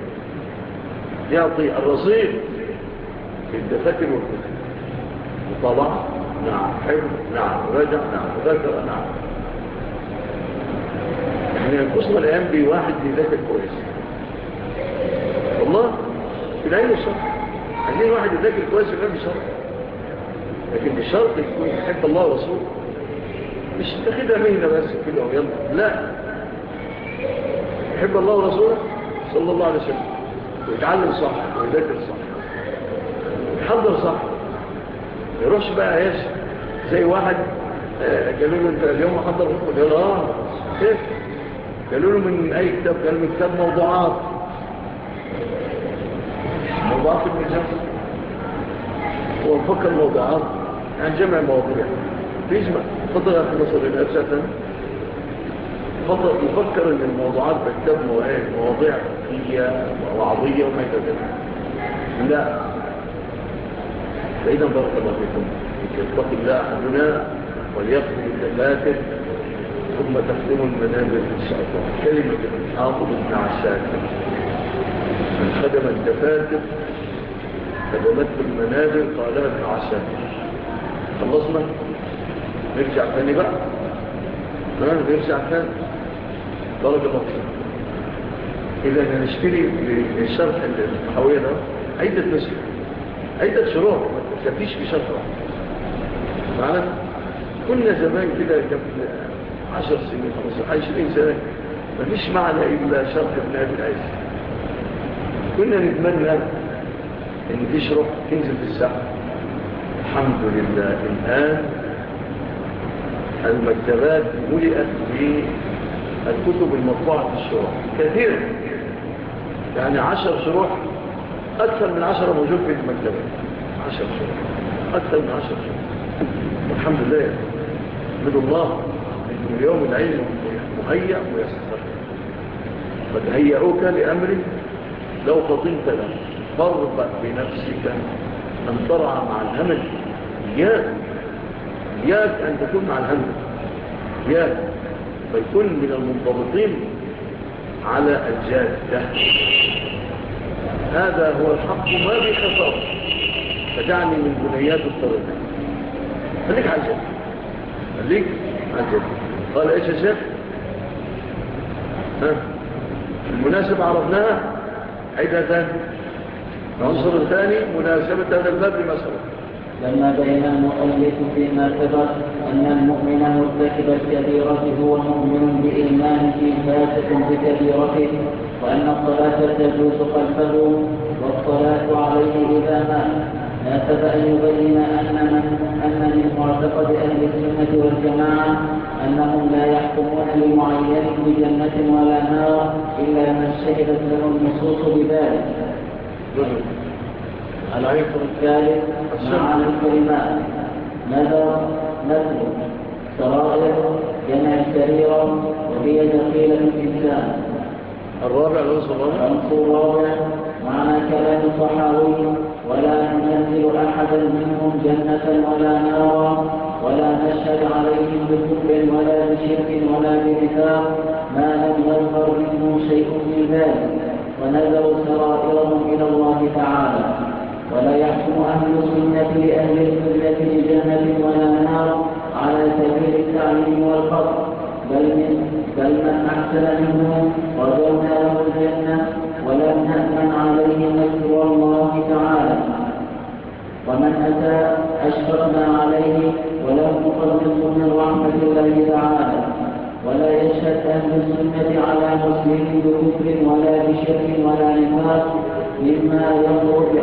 A: يعطي الرصيد في الدفاتر والكتب، مطالعة نعم، حفظ نعم، رجع نعم، مذاكرة نعم. يعني ينقصنا الآن بواحد بيذاكر كويس والله في العين الشرق، عايزين واحد يذاكر كويس في العين الشرق، لكن بشرط يكون يحب الله ورسوله، مش تاخدها مهنة بس كده ويلا، لا، يحب الله ورسوله صلى الله عليه وسلم، ويتعلم صح ويذاكر صح ويحضر صح. ما يروحش بقى ايش زي واحد قالوا له انت اليوم حضر خطبه، قال كيف؟ قالوا له من اي كتاب؟ قال من كتاب موضوعات ابن الجوزي. هو مفكر موضوعات يعني جمع مواضيع في يجمع. فضل يا اخي نصر الى ابساتا، فضل يفكر ان الموضوعات بكتاب مواضيع فقهيه ووعظيه وما الى ذلك. لا، فإذا بارك الله فيكم، يتق الله أحدنا وليخدم الدفاتر ثم تخدم المنابر إن شاء الله. كلمة الحافظ ابن عساكر، من خدم الدفاتر خدمته المنابر، قالها ابن عساكر. خلصنا، نرجع ثاني بقى، نرجع ثاني. بارك الله فيكم. إذا نشتري للشرح الحوية ده عدة شروط، ما تكفيش في شرح واحد. معنا كنا زمان كده قبل 10 سنين 20 سنة ما فيش معنى إلا شرح ابن أبي العز. كنا نتمنى إن في شروح تنزل في الساعة. الحمد لله الآن المكتبات ملئت بالكتب المطبوعة في الشروح كثيرا، يعني 10 شروح، أكثر من 10 موجود في المكتبة. 10 شروح، أكثر من 10 شروح. والحمد لله، أحمد الله أن اليوم العلم مهيأ ويسر. قد هيئوك لأمر لو فطنت له، فاربأ بنفسك أن ترعى مع الهمل. إياك إياك أن تكون مع الهمزة، إياك، فيكون من المنضبطين على الجادة. هذا هو الحق ما بخطاب، فدعني من بنيات الطريق. خليك على الجادة، خليك على الجادة. قال إيش يا شيخ؟ المناسبة عرفناها، عيدها ثاني. العنصر الثاني مناسبة هذا الباب لما سبق.
D: لما بين المؤلف فيما سبق أن المؤمن مرتكب الكبيرة هو مؤمن بإيمانه فاسق بكبيرته، وأن الصلاة تجوز خلفه والصلاة عليه إذا مات. ناسب أن يبين أن من معتقد أهل السنة والجماعة أنهم لا يحكمون لمعين بجنة ولا نار إلا من شهدت له النصوص بذلك. العنصر الثالث معاني الكلمات. نذر، سرائر، جمع سريرة، وهي دخيلة الإنسان. العنصر الرابع معنى كلام الصحابي: ولا ننزل أحدا منهم جنة ولا نارا ولا نشهد عليهم بكفر ولا بشرك ولا بنفاق ما لم يظهر منه شيء من ذلك، ونذروا سرائرهم إلى الله تعالى. ولا يحكم أهل السنة لأهل القبلة بجنة ولا نار على سبيل التعليم والفضل، بل من أحسن منهم رجونا له الجنة ولم نأمن عليه مكر الله تعالى، ومن أتى أشفقنا عليه ولم نقلص من رحمة الله تعالى. ولا يشهد أهل السنة على مسلم بكفر ولا بشرك ولا نفاق مما يخرج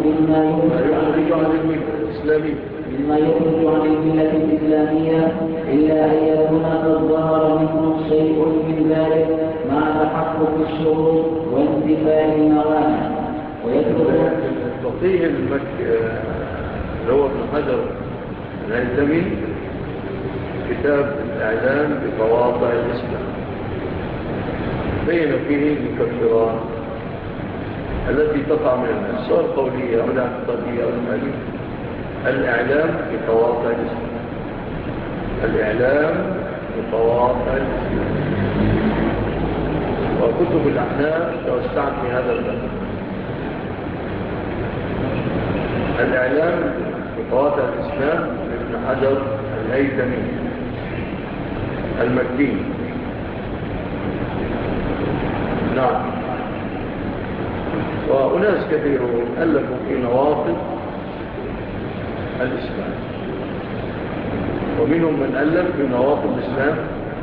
D: عن الملة الإسلامية إلا أن يكون قد ظهر منه شيء من ذلك مع تحقق الشروط وانتفاء الموانع. ويترك
A: الفقيه المكي اللي هو ابن حجر الهيثمي كتاب الإعلام بقواطع الإسلام بين فيه المكفرات التي تقع من الناس سواء قولية أو اعتقادية أو المالية. الإعلام بقواطع الإسلام، الإعلام بقواطع الإسلام. وكتب الأحناف توسعت في هذا الباب. الإعلام بقواطع الإسلام لابن حجر الهيثمي المكي. نعم. وأناس كثيرون ألفوا في نواقض الإسلام، ومنهم من ألف في نواقض الإسلام،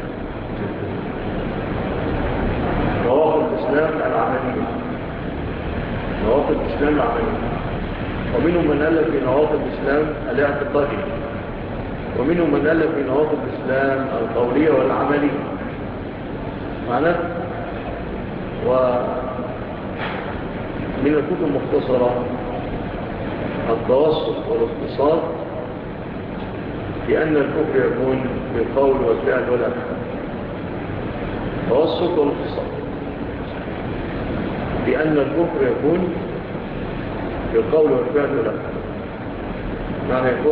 A: نواقض الإسلام العملية، نواقض الإسلام العملية. ومنهم من ألف في نواقض الإسلام الاعتقادية، ومنهم من ألف في نواقض الإسلام القولية والعملية. معنى من الكتب المختصرة التوسط والاختصار في أن الكفر يكون بالقول والفعل والأفعال. التوسط والاختصار في أن الكفر يكون بالقول والفعل والأفعال. معنى يكون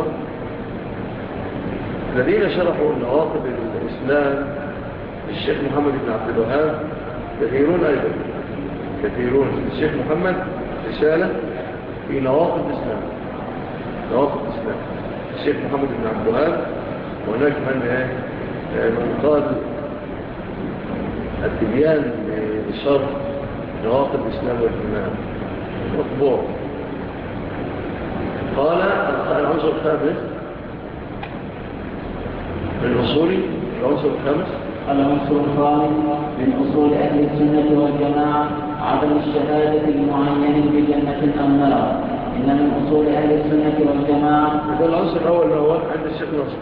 A: الذين شرحوا نواقض الإسلام الشيخ محمد بن عبد الوهاب كثيرون أيضا، كثيرون. الشيخ محمد رسالة في نواقض الإسلام، نواقض الإسلام الشيخ محمد بن عبد الوهاب. وهناك من قال التبيان لشرح نواقض الإسلام والإيمان مطبوع. قال العنصر الخامس من أصولي، العنصر الخامس
D: من أصول أهل السنة والجماعة عدم الشهادة لمعين بجنة أم نار. إن من أصول أهل السنة والجماعة.
A: هذا العنصر الأول هو عند الشيخ نصر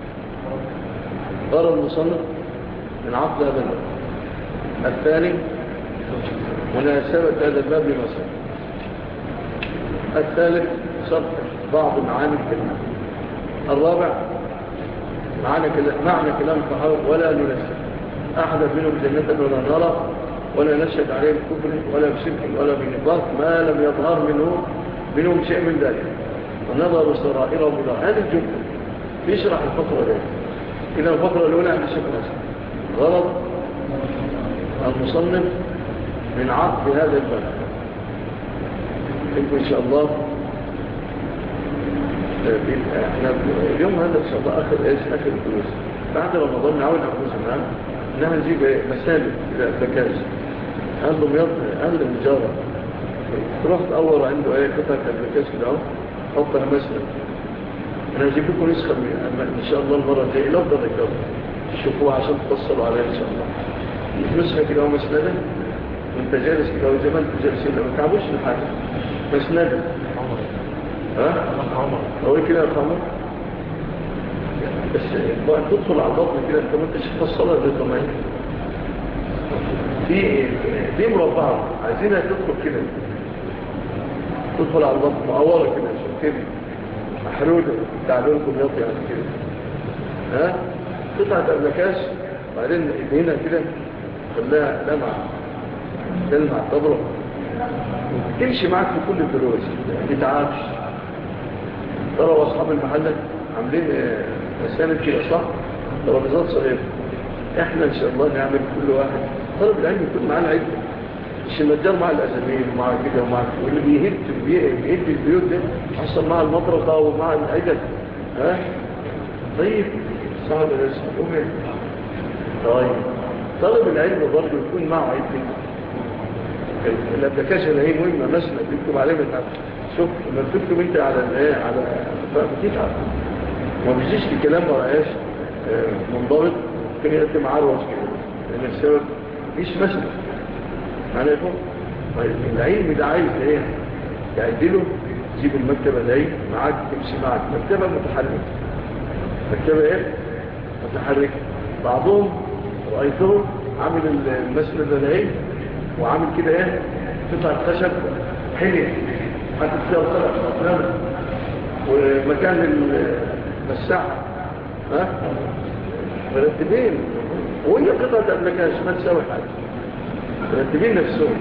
A: قال المصنف من عقد هذا الباب. الثاني مناسبة هذا الباب لمصر. الثالث شرح بعض معاني الكلمة. الرابع معنى كلام الصحابة: ولا ننسب أحد منهم جنة ولا نار ولا نشهد عليه بكفر ولا بشرك ولا بنفاق ما لم يظهر منهم شيء من ذلك، ونظروا سرائرهم إلى هذه الجملة. بيشرح الفقرة دي. إذا الفقرة الأولى عند الشيخ ناصر غرض المصنف من عقد هذا الباب. إن شاء الله احنا اليوم هذا إن شاء الله آخر الدروس بعد رمضان نعود أنفسنا إنها نجيب مسالك إلى أبلكاج أهل النجارة تروح تأور عنده قطعة أبلكاج كده حطها مسلك. أنا هجيب لكم نسخة إن شاء الله المرة الجاية لا أفضل رجال تشوفوها عشان تفصلوا عليها إن شاء الله. نسخة كده ومسندة وانت جالس كده وزمان جالسين ما تعبوش الحاجة مسندة. ها؟ أقول كده يا خمر بس تدخل على البطن كده انت ما انتش تفصلها زي طمعين دي مربعة عايزينها تدخل كده تدخل على البطن مقورة كده كده محرودة تعبيركم يطي يعني كده. ها؟ قطعة أبلكاش بعدين هنا كده خلاها لمع تبرق تمشي معك في كل الدروس ما تتعبش. ترى أصحاب المحلة عاملين مسالك كده صح ترابيزات صغيرة. احنا ان شاء الله نعمل كل واحد طلب العلم يكون معاه العلم مش النجار مع الأزمين ومع كده ومع واللي بيهد البيوت ده حصل مع المطرقة ومع العجل. ها طيب صعب الاسم أمي. طيب طلب العلم برضه يكون معه عيد الابلكاشن اللي هي مهمة مثلا تكتب عليه شوف لما بتكتب انت على بتتعب ما بيجيش الكلام ما رأيش منضبط ممكن يأتي معروض كده لأن السبب مش مسلم معنى يكون طيب العلم ده عايز ايه تعدله تجيب المكتبة دي معاك تمشي معاك مكتبة متحركة مكتبة ايه متحركة بعضهم رأيتهم عامل المسند ده وعامل كده ايه قطعة خشب حلية حتى فيها الخلق ومكان المساحة ها مرتبين وهي قطعة أبلكاش ما تساوي حاجة مرتبين نفسهم.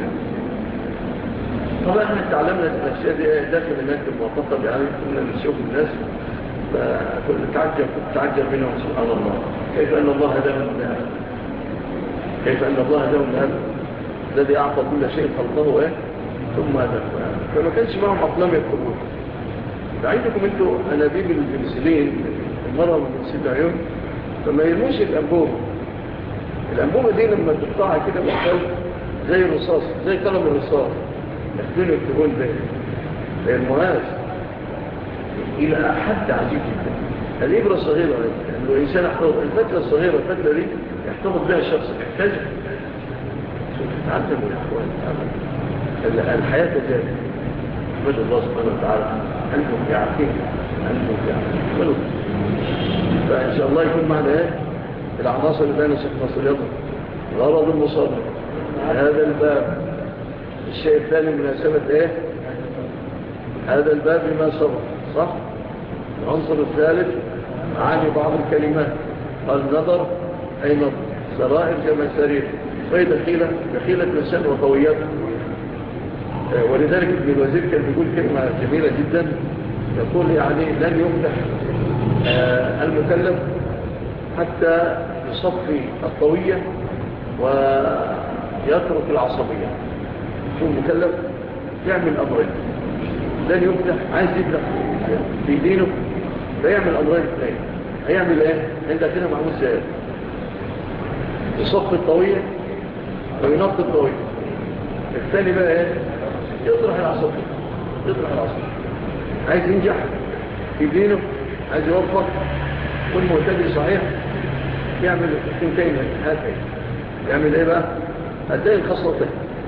A: طبعا احنا تعلمنا الأشياء دي داخل هناك المعتقد يعني كنا نشوف الناس كنت تعجب منهم سبحان الله كيف أن الله هداهم لهذا كيف أن الله هداهم لهذا الذي أعطى كل شيء خلقه ايه ثم هداه فما كانش معهم أقلام يدخلون. عندكم انتوا أنابيب البنسلين المرة من عيون فما يرموش الأنبوبة دي لما تقطعها كده بالخلق زي الرصاص زي قلم الرصاص يحدون يكتبون به المهاز إلى حد عجيب جدا. الإبرة صغيرة لأنه الإنسان الفتلة الصغيرة الفتلة دي يحتفظ بها الشخص يحتاجها. تعلموا يا أخوان الحياة كذلك أحمد الله سبحانه وتعالى أنتم في عافية أحمدوا فإن شاء الله يكون معنا ايه العناصر اللي بين شيخ ناصر يضرب غرض المصنف هذا الباب. الشيء الثاني مناسبة ايه هذا الباب لما سبق صح. العنصر الثالث معاني بعض الكلمات قال نظر أي نظر سرائر كما سرير وهي دخيلة الإنسان وقويته. ولذلك ابن الوزير كان بيقول كلمة جميلة جدا يقول يعني لن يفتح المكلف حتى يصفي الطوية ويترك العصبية. شو المكلف يعمل أمرين لن يفتح عايز يفتح في دينه فيعمل أمرين اثنين هيعمل ايه عندها كده معمول سائل يصفي الطوية وينقي الطوية. الثاني بقى ايه يطرح العصبية عايز ينجح في دينه عايز يوفق كل معتدل صحيح يعمل الثنتين هاتين يعمل ايه بقى هاتين الخصلتين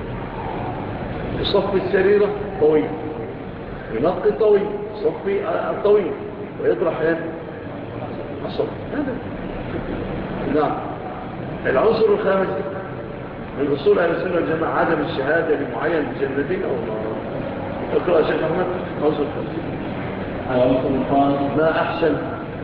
A: يصفي السريرة طويل ينقي الطويل يصفي الطويل ويطرح ايه الصف هذا. نعم العنصر الخامس من أصول أهل السنة والجماعة عدم الشهادة لمعين بجنتين أو نار. اقرأ يا شيخ أحمد عنصر الخامس ما أحسن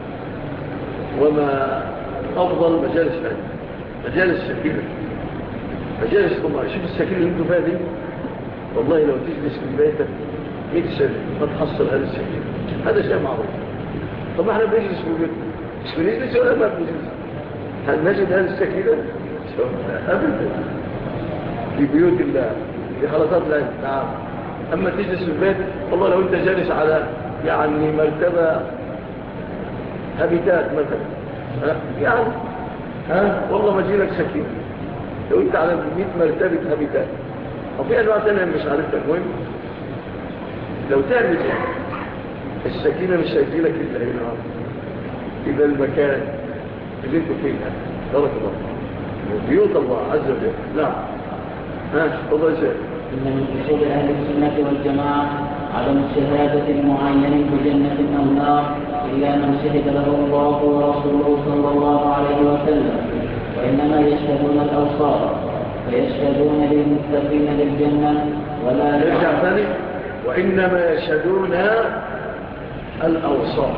A: وما أفضل مجالس العلم مجالس السكينة مجالس الله. شوف السكينة اللي انتوا فيها دي والله لو تجلس في بيتك 100 سنة ما تحصل هذا السكينة هذا شيء معروف. طب احنا بنجلس في بيتنا مش بنجلس ولا ما بنجلس. هل نجد هذه السكينة؟ أبدا في بيوت الله في حلقات العلم. نعم. أما تجلس في البيت والله لو أنت جالس على يعني مرتبة هابيتات مثلا يعني والله ما جيلك سكينة. لو أنت على 100 مرتبة هابيتات وفي أنواع تانية مش عارفها. المهم لو تعمل السكينة مش هيجيلك إلا هنا إذا المكان اللي انتوا فيه بارك الله بيوت الله عز وجل. نعم. تفضل يا شيخ.
D: إن من أصول أهل السنة والجماعة عدم شهادة معين بجنة أو نار إلا من شهد له الله ورسوله صلى الله عليه وسلم، وإنما يشهدون الأوصاف فيشهدون للمتقين للجنة ولا
A: نرجع ثاني. وإنما يشهدون الأوصاف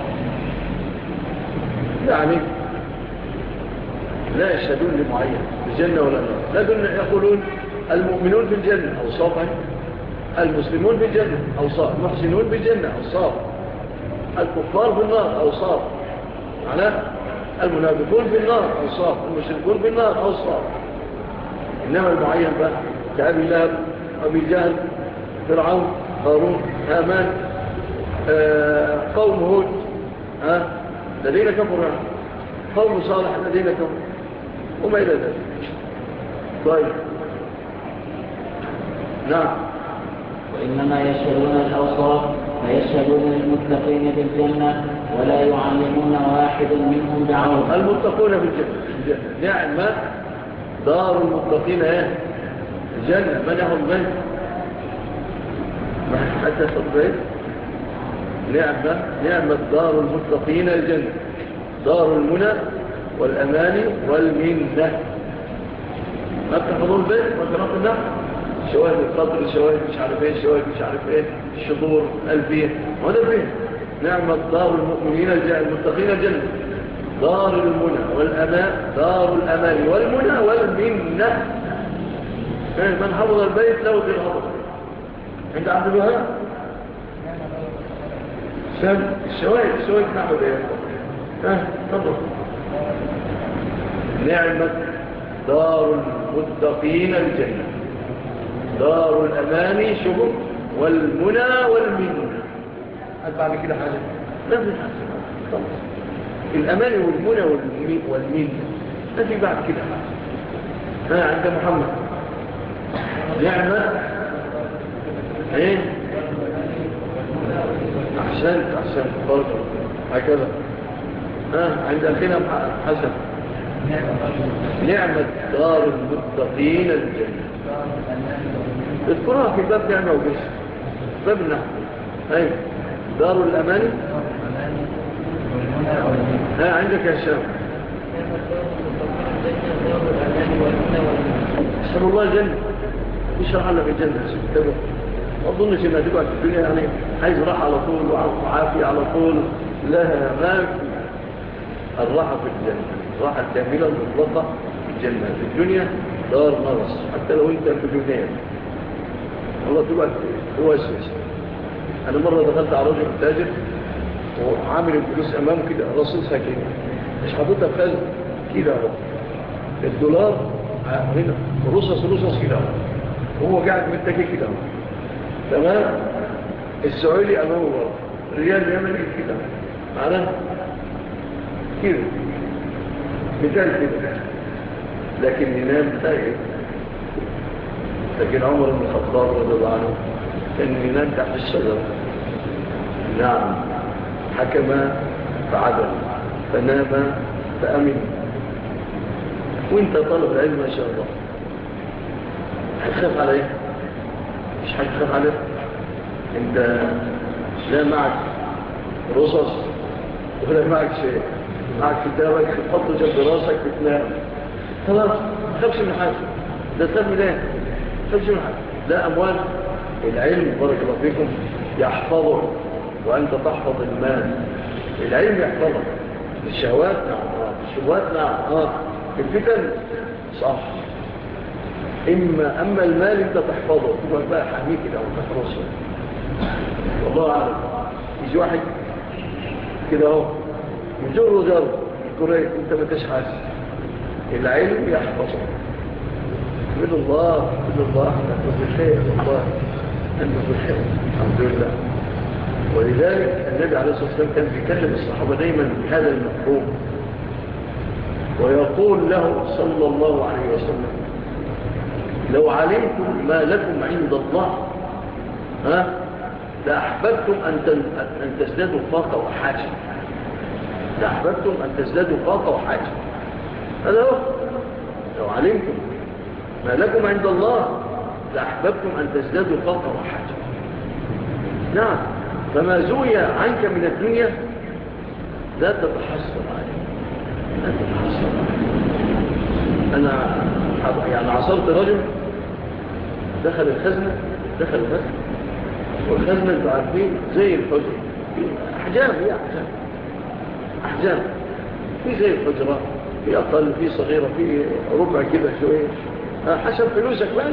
A: يعني لا يشهدون لمعين بالجنة ولا النار. لكن يقولون المؤمنون في الجنة أوصافا، المسلمون في الجنة أوصاف، المحسنون في الجنة أوصاف، الكفار في النار أوصاف، معناه المنافقون في النار أوصاف، المشركون في النار أوصاف. إنما المعين بقى كأبي لهب، أبي جهل، فرعون، قارون، هامان، قوم هود الذين كفروا، قوم صالح الذين كفروا وما إلى ذلك. طيب. نعم.
D: وإنما يشهدون الأوصاف فيشهدون للمتقين بالجنة ولا يعلمون واحد منهم بعمل.
A: المتقون في الجنة نعمة دار المتقين الجنة. من يأخذ بيت؟ ما حتى يأخذ بيت. نعمة دار المتقين الجنة، دار المنى والأمان والمنة. ما تحفظون البيت وقراءة النحو، شواهد القدر، شواهد مش عارف ايه، شواهد مش عارف ايه، الشطور، البيت، وهذا البيت. نعمة دار المؤمنين المتقين الجنة، دار المنى والأمان، دار الأمان والمنى والمنة. من حفظ البيت له في الحفظ. عند عبد الوهاب الشواهد نحو ده. تفضل. نعمة دار المتقين الجنة، دار الأمان شبه والمنى والمنى. هل بعد كده حاجة؟ لا في حاجة. الأمان والمنى والمنى لا في بعد كده حاجة. عند محمد نعمة أحسنت برضه هكذا. عند أخينا حسن نعمة دار المتقين الجنة. اذكرها في باب نعمة وبس، باب النحو. دار الأمان. عندك يا شام. اسأل الله الجنة يشرح لك الجنة. ما أظنش إنها تبقى في الدنيا يعني عايز راحة على طول وعافية على طول. لا، ما في الراحة في الجنة، الراحة الكاملة المطلقة في الجنة. في الدنيا دار نغص حتى لو أنت مليونير والله تبقى توسوس. أنا مرة دخلت على رجل تاجر وعامل الفلوس أمامه كده رصيصها كده مش حاططها في خزن كده اهو، الدولار هنا رصص كده هو قاعد متكي كده تمام. السعودي أمامه برضه، الريال اليمني كده معناه كده مثال كده، لكن ينام تاجر. لكن عمر بن الخطاب رضي الله عنه كان ينام تحت الشجرة. نعم، حكم فعدل، فنام فأمن. وانت طالب العلم ما شاء الله هتخاف عليه؟ مش هتخاف عليه. انت لا معك رصص ولا معك شيء، معك كتابك تحطه جنب راسك بتنام خلاص. ما تخافش من حاجه. ده تخاف من ايه؟ ما تخافش من حاجه. لا اموال. العلم بارك الله فيكم يحفظك وانت تحفظ المال. العلم يحفظك. الشهوات نعم، الشهوات نعم، في الفتن صح. اما المال انت تحفظه تقول بقى حميك كده وتحرسه. والله اعلم يجي واحد كده اهو يجر يذكرك انت ما تشحاس العلم يحفظك من الله أنت بالخير والله أنت بالخير الحمد لله. ولذلك النبي عليه الصلاة والسلام كان بيكلم الصحابة دايما بهذا المفهوم ويقول له صلى الله عليه وسلم لو علمتم ما لكم عند الله لأحببتم أن تزدادوا طاقة وحاجة. لأحببتم أن تزدادوا طاقة وحاجة. هذا هو لو علمتم ما لكم عند الله لأحببتم أن تزدادوا طاقة وحاجة. نعم. فما زوي عنك من الدنيا لا تتحصل عليه. لا تتحصل عليه. أنا يعني عصرت رجل دخل الخزنة والخزنة اللي عارفين زي الحجر أحجام، هي أحجام في زي الحجرة، في أقل، في صغيرة، في ربع كده شوية حسب فلوسك بقى.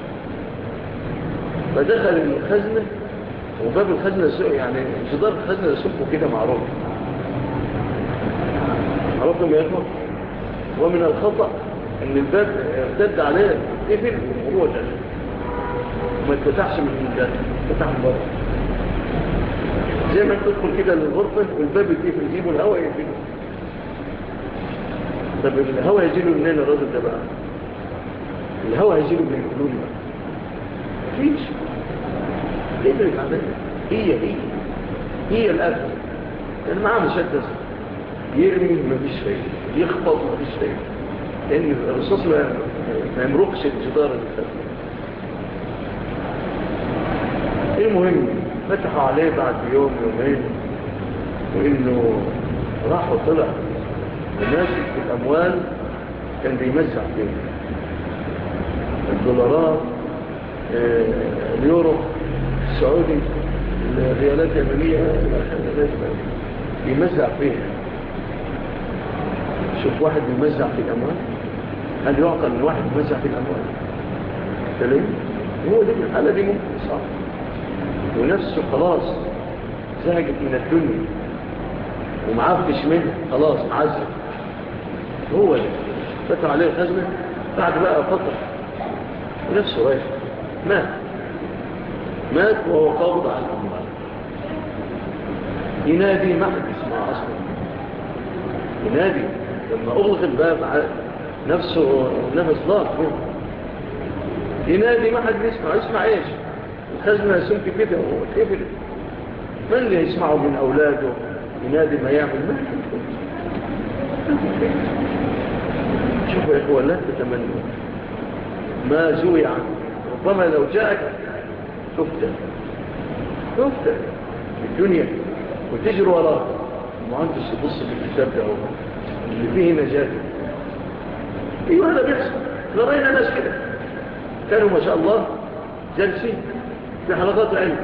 A: فدخل الخزنة وباب الخزنة يعني جدار الخزنة يسبه كده معروف عرفتم يا إخوة. ومن الخطأ أن الباب ارتد عليه قفل وهو داخل وما اتفتحش من الجانب، اتفتح من بره زي ما تدخل كده للغرفة والباب يتقفل يجيبوا الهواء يقفله. طب الهواء يجيله منين الراجل ده بقى؟ الهواء يجيله من القلوب بقى مفيش. يدرك عليها هي الأكل يعني معاه مسدس يرمي مفيش فايدة، يخبط مفيش فايدة، لأن الرصاص ما يمرقش الجدار الخزنة. المهم فتحوا عليه بعد يوم يومين وإنه راح وطلع وماسك الأموال كان بيمزع فيه الدولارات، اليورو السعودي، الريالات اليمنية، بيمزع فيها. شوف واحد بيمزع في الأموال، هل يعقل أن واحد بيمزع في الأموال؟ تلين هو دي الحالة دي ممكن صح ونفسه خلاص زهقت من الدنيا ومعافش منها خلاص معزل. هو ده فتح عليه الخزنة بعد بقى فترة ونفسه رايح مات وهو قابض على الأموال. ينادي ما حد يسمع أصلا، ينادي لما أغلق الباب نفسه نفس ضاق منه ينادي ما حد يسمع ايش؟ الخزنة سمك كده وكيف من اللي يسمعه من أولاده ينادي ما يعمل ما شوفوا يا إخوة لا تتمنوا ما زوي عنه. ربما لو جاءك تفتح في الدنيا وتجري وراء المهندس يبص في الكتاب ده اللي فيه نجاة. ايوه هذا بيحصل. رأينا ناس كده كانوا ما شاء الله جالسين في حلقات العلم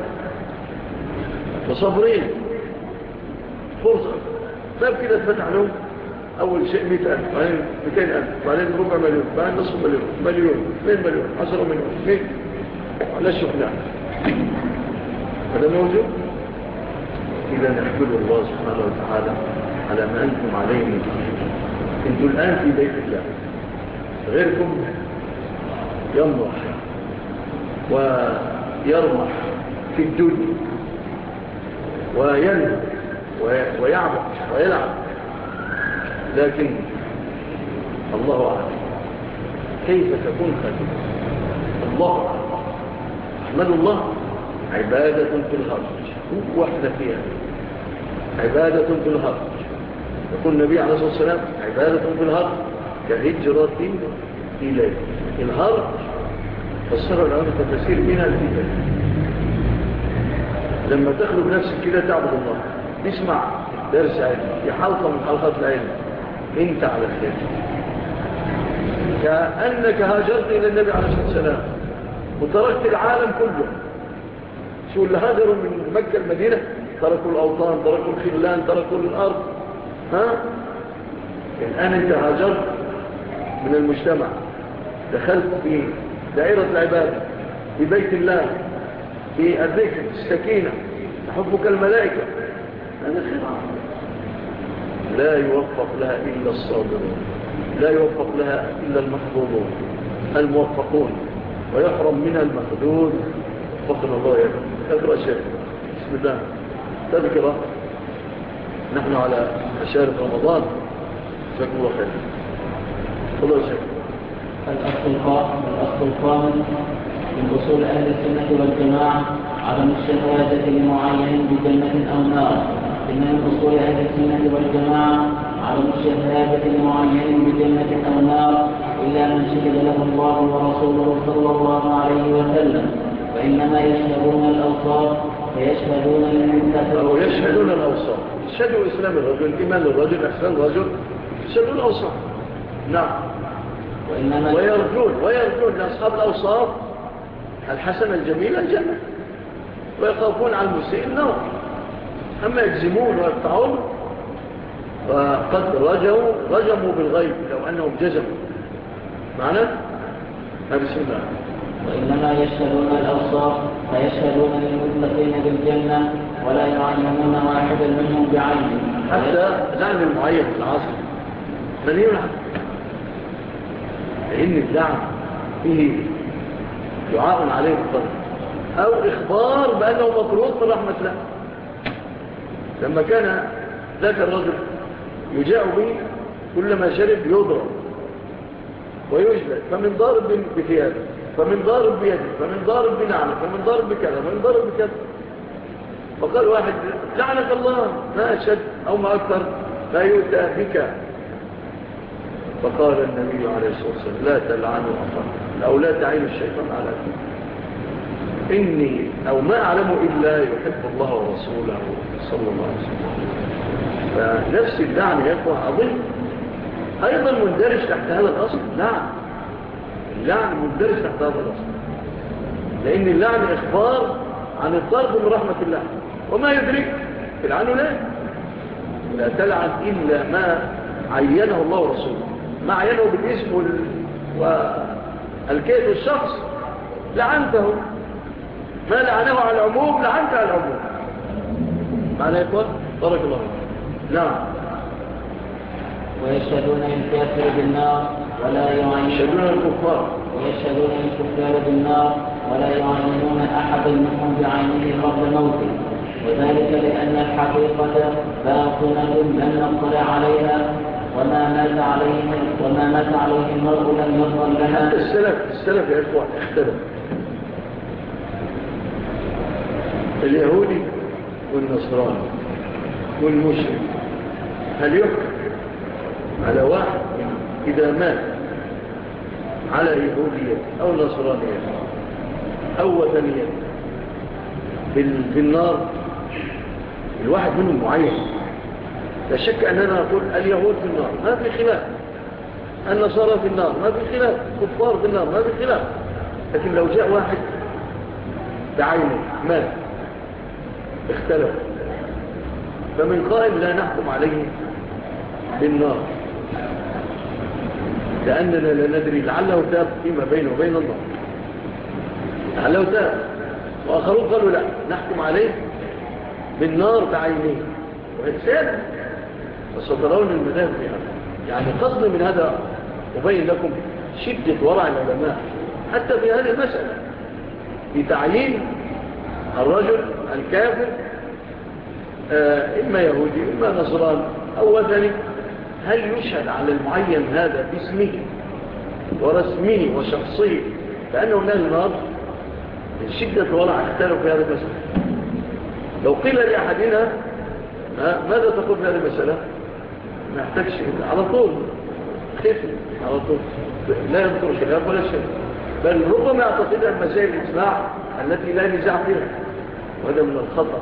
A: وصبرين فرصة باب كده اتفتح لهم أول شيء 100,000 بعدين 200,000 بعدين ربع مليون بعدين نصف مليون 2 مليون 10 مليون 100 لا شفنا هذا موجود. إذا نحمد الله سبحانه وتعالى على ما أنتم عليه من أنتم الآن في بيت الله غيركم يمرح ويرمح في الدنيا وينهى ويعبد ويلعب، لكن الله أعلم كيف تكون خاتمة. الله أعلم. أحمد الله عبادة في الهرج واحدة فيها عبادة في الهرج. يقول النبي عليه الصلاة والسلام عبادة في الهرج كهجرة إليه. الهرج فسر العلماء تفسير منها الهجرة لما تخلق نفسك كده تعبد الله تسمع درس علم في حلقة من حلقات العلم انت على خير كأنك هاجرت إلى النبي عليه الصلاة والسلام وتركت العالم كله. شو اللي هاجروا من مكة المدينة تركوا الأوطان تركوا الخلان تركوا الأرض الآن انت هاجرت من المجتمع دخلت في دائرة العبادة في بيت الله في الذكر السكينة تحبك الملائكة. هذا خير لا يوفق لها إلا الصابرون، لا يوفق لها إلا المحظوظون الموفقون، ويحرم منها المحدود. وفقنا الله يا اقرأ شيخ. بسم الله. تذكرة نحن على مشارف رمضان. جزاكم الله خير. خذوا يا شيخ.
D: الأصل الخامس من أصول أهل السنة والجماعة عدم الشهادة لمعين بجنة أو نار. إن من أصول أهل السنة والجماعة عدم الشهادة لمعين بجنة أو نار إلا من شهد له الله ورسوله صلى الله عليه وسلم، وإنما يشهدون الأوصاف فيشهدون للمتفق
A: أو يشهدون الأوصاف، يشهدوا إسلام الرجل، إيمان الرجل، إحسان الرجل، يشهدون الأوصاف. نعم. ويرجون لأصحاب الأوصاف الحسنة الجميلة الجنة، ويخافون عن المسيء النار. أما يجزمون ويقطعون وقد رجموا بالغيب لو أنهم جزموا معنى بسم الله.
D: وإنما يشهدون الأوصاف فيشهدون للمتقين بالجنة ولا يعينون واحدا منهم بعينه.
A: حتى لعن المعين في العصر من يلعن، لأن اللعن فيه دعاء عليه الضرب أو إخبار بأنه مطرود من رحمة الله. لما كان ذاك الرجل يجاء به كلما شرب يضرب ويجلد، فمن ضارب بثيابه، فمن ضارب بيده، فمن ضارب بنعمه، فمن ضارب بكذا، فمن ضارب بكذا. فقال واحد لعنك الله، ما أشد أو ما أكثر ما يؤتى بك. فقال النبي عليه الصلاة والسلام لا تلعنوا أخاكم أو لا تعينوا الشيطان على إني أو ما أعلم إلا يحب الله ورسوله صلى الله عليه وسلم. فنفس اللعن يكون عظيم أيضا مندرج تحت هذا الأصل. اللعن مندرج تحت هذا الأصل، لأن اللعن إخبار عن الضرب من رحمة الله. وما يدرك تلعنه لا تلعن إلا ما عينه الله ورسوله، ما عينه بالاسم والكيد الشخص لعنته، ما لعنه على العموم لعنت على العموم. معنى يا إخوان بارك الله. نعم.
D: ويشهدون للكافر بالنار ولا يعينون ويشهدون للكفار بالنار ولا يعينون أحدا منهم بعينه قبل موته، وذلك لأن الحقيقة باطنة لم نطلع عليها وما مات عليه المرء لم يظهر لها.
A: حتى السلف يا إخوان اختلف. اليهودي والنصراني والمشرك هل يحكم على واحد إذا مات على يهودية أو نصرانية أو وثنية بالنار؟ الواحد منهم معين. لا شك أننا نقول اليهود في النار ما في خلاف، النصارى في النار ما في خلاف، كفار في النار ما في خلاف. لكن لو جاء واحد بعينه مات اختلف، فمن قائل لا نحكم عليه بالنار لأننا لا ندري لعله تاب فيما بينه وبين الله، لعله تاب. وآخرون قالوا لا نحكم عليه بالنار بعينه وإنسان. وسترون المذاهب في هذا. يعني قصد من هذا أبين لكم شدة ورع العلماء حتى في هذه المسألة في تعيين الرجل الكافر إما يهودي إما نصراني أو وثني، هل يشهد على المعين هذا باسمه ورسمه وشخصه فأنه من النار؟ شدة الورع اختلف في هذه المسألة. لو قيل لأحدنا ماذا تقول في هذه المسألة؟ ما يحتاجش على طول خفل على طول لا يذكر خلاف ولا شيء، بل ربما يعتقد أن مسائل الإجماع التي لا نزاع فيها، وهذا من الخطأ.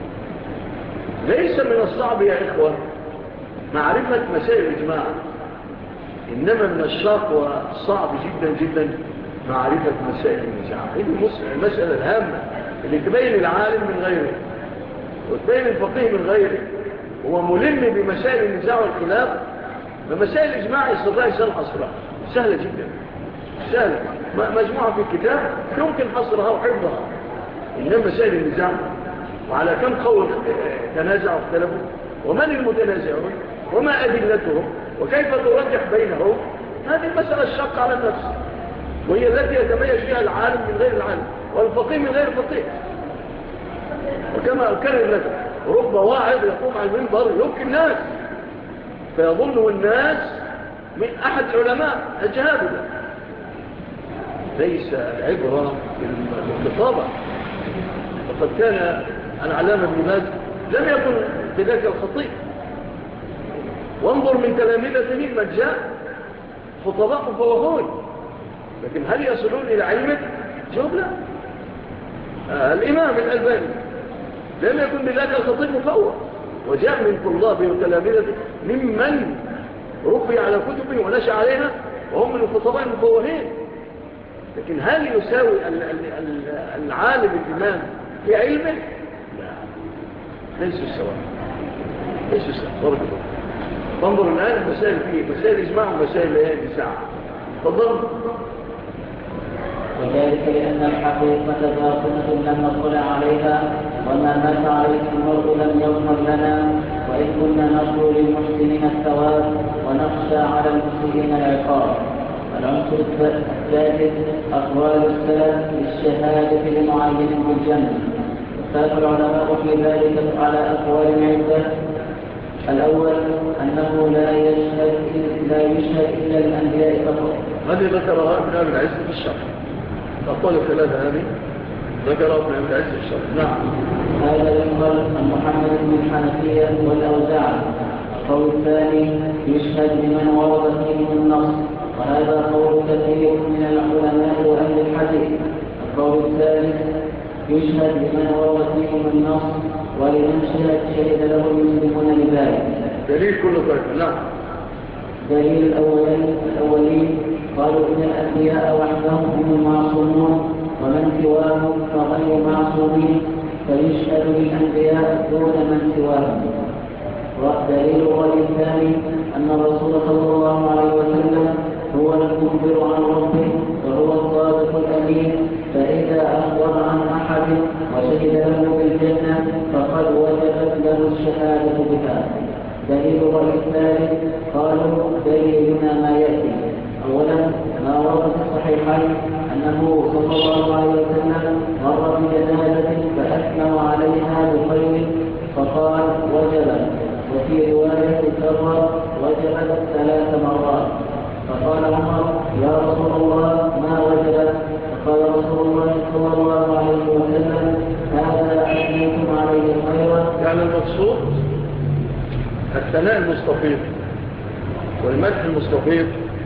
A: ليس من الصعب يا إخوة معرفة مسائل الإجماع، إنما من الشاق والصعب جدا جدا معرفة مسائل النزاع. هذه المسألة الهامة اللي تبين العالم من غيره وتبين الفقيه من غيره. هو ملم بمسائل النزاع والخلاف، فمسائل الإجماع يستطيع يسأل حصرها سهلة جدا، سهلة مجموعة في الكتاب يمكن حصرها وحفظها. إنما مسائل النزاع وعلى كم قول تنازع واختلفوا ومن المتنازعون وما أدلتهم وكيف ترجح بينهم. هذه المسألة الشاقة على النفس، وهي التي يتميز فيها العالم من غير العالم والفقيه من غير الفقيه. وكما أكرر لك، رب واحد يقوم على المنبر يبكي الناس فيظنه الناس من أحد العلماء الجهابذة. ليس العبرة بالخطابة. وقد كان العلامة ابن باز لم يكن بذاك الخطيب، وانظر من تلامذته من جاء خطباء مفوهون، لكن هل يصلون إلى علمه؟ جواب لا. الإمام الألباني لم يكن بذاك الخطيب مفوه، وجاء من طلابه وتلامذته ممن ربي على كتبه ونشأ عليها وهم من الخطباء المفوهين. لكن هل يساوي العالم الإمام في علمه؟ لا، ليس السواء، ليس السواء. بارك الله. فانظر الآن مسائل فيه، مسائل إجماع ومسائل لهذه ساعة. تفضل.
D: وذلك لأن الحقيقة باطنة لم نطلع عليها، وما مات عليه المرء لم يظهر لنا، وإن كنا نرجو للمحسنين الثواب ونخشى على المسيئين العقاب. العنصر الثالث أقوال السلف بالشهادة لمعين بالجنة. اختلف العلماء في ذلك على أقوال عدة. الأول أنه لا يشهد إلا الأنبياء فقط.
A: هذه ذكرها ابن أبي العز في الشرح. أقوال الثلاثة هذه ذكرها ابن أبي العز في الشرح. نعم.
D: هذا يقال عن محمد بن الحنفية والأوزاعي. القول الثاني يشهد لمن ورد فيهم النص، وهذا قول كثير من العلماء وأهل الحديث. القول الثالث يشهد لمن ورد فيهم النص، ولمن شهد له المسلمون بذلك.
A: دليل كل طريق. نعم.
D: دليل الأولين قالوا إن الأنبياء وحدهم هم المعصومون، ومن سواهم فغير معصومين، فيشهد للأنبياء دون من سواهم. والدليل الرأي الثاني أن الرسول صلى الله عليه وسلم هو المخبر عن ربه وهو الصادق الأمين، فإذا أخبر عن أحد وشهد له بالجنة فقد وجبت له الشهادة بها. دليل الرأي الثالث قالوا دليلنا ما يأتي. أولا ما ورد في الصحيحين أنه صلى الله عليه وسلم مر بجنازة فأثنوا عليها بخير فقال وجبت، وفي رواية كرر وجبت 3 مرات. فقال عمر يا رسول الله ما وجبت؟ فقال رسول الله صلى الله عليه وسلم هذا أثنيتم عليه خيرا.
A: يعني المقصود الثناء المستفيض والمدح المستفيض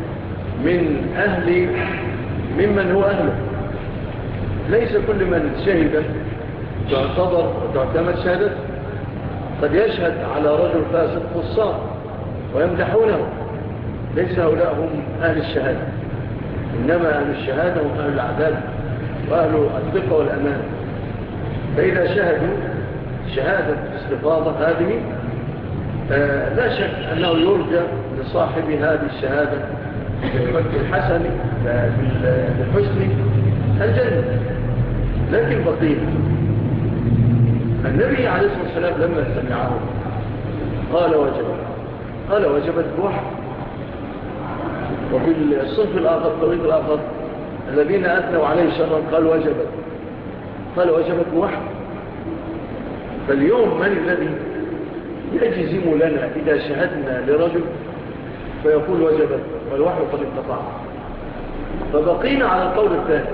A: ممن هو أهله. ليس كل من شهد تعتبر وتعتمد شهادته. قد يشهد على رجل فاسق فصار ويمدحونه، ليس هؤلاء هم أهل الشهادة، إنما أهل الشهادة هم أهل العدالة وأهل الثقة والأمان. فإذا شهدوا شهادة استفاضة هذه لا شك أنه يرجى لصاحب هذه الشهادة بالحسن بالحسن الجنة. لكن بقية النبي عليه الصلاة والسلام لما سمعه قال وجبت بوحد. وفي الصنف الآخر الطريق الآخر الذين أثنوا عليه شرا قال وجبت بوحد. فاليوم من الذي يجزم لنا إذا شهدنا لرجل فيقول وجبت والوحي قد انقطع؟ فبقينا على القول الثاني.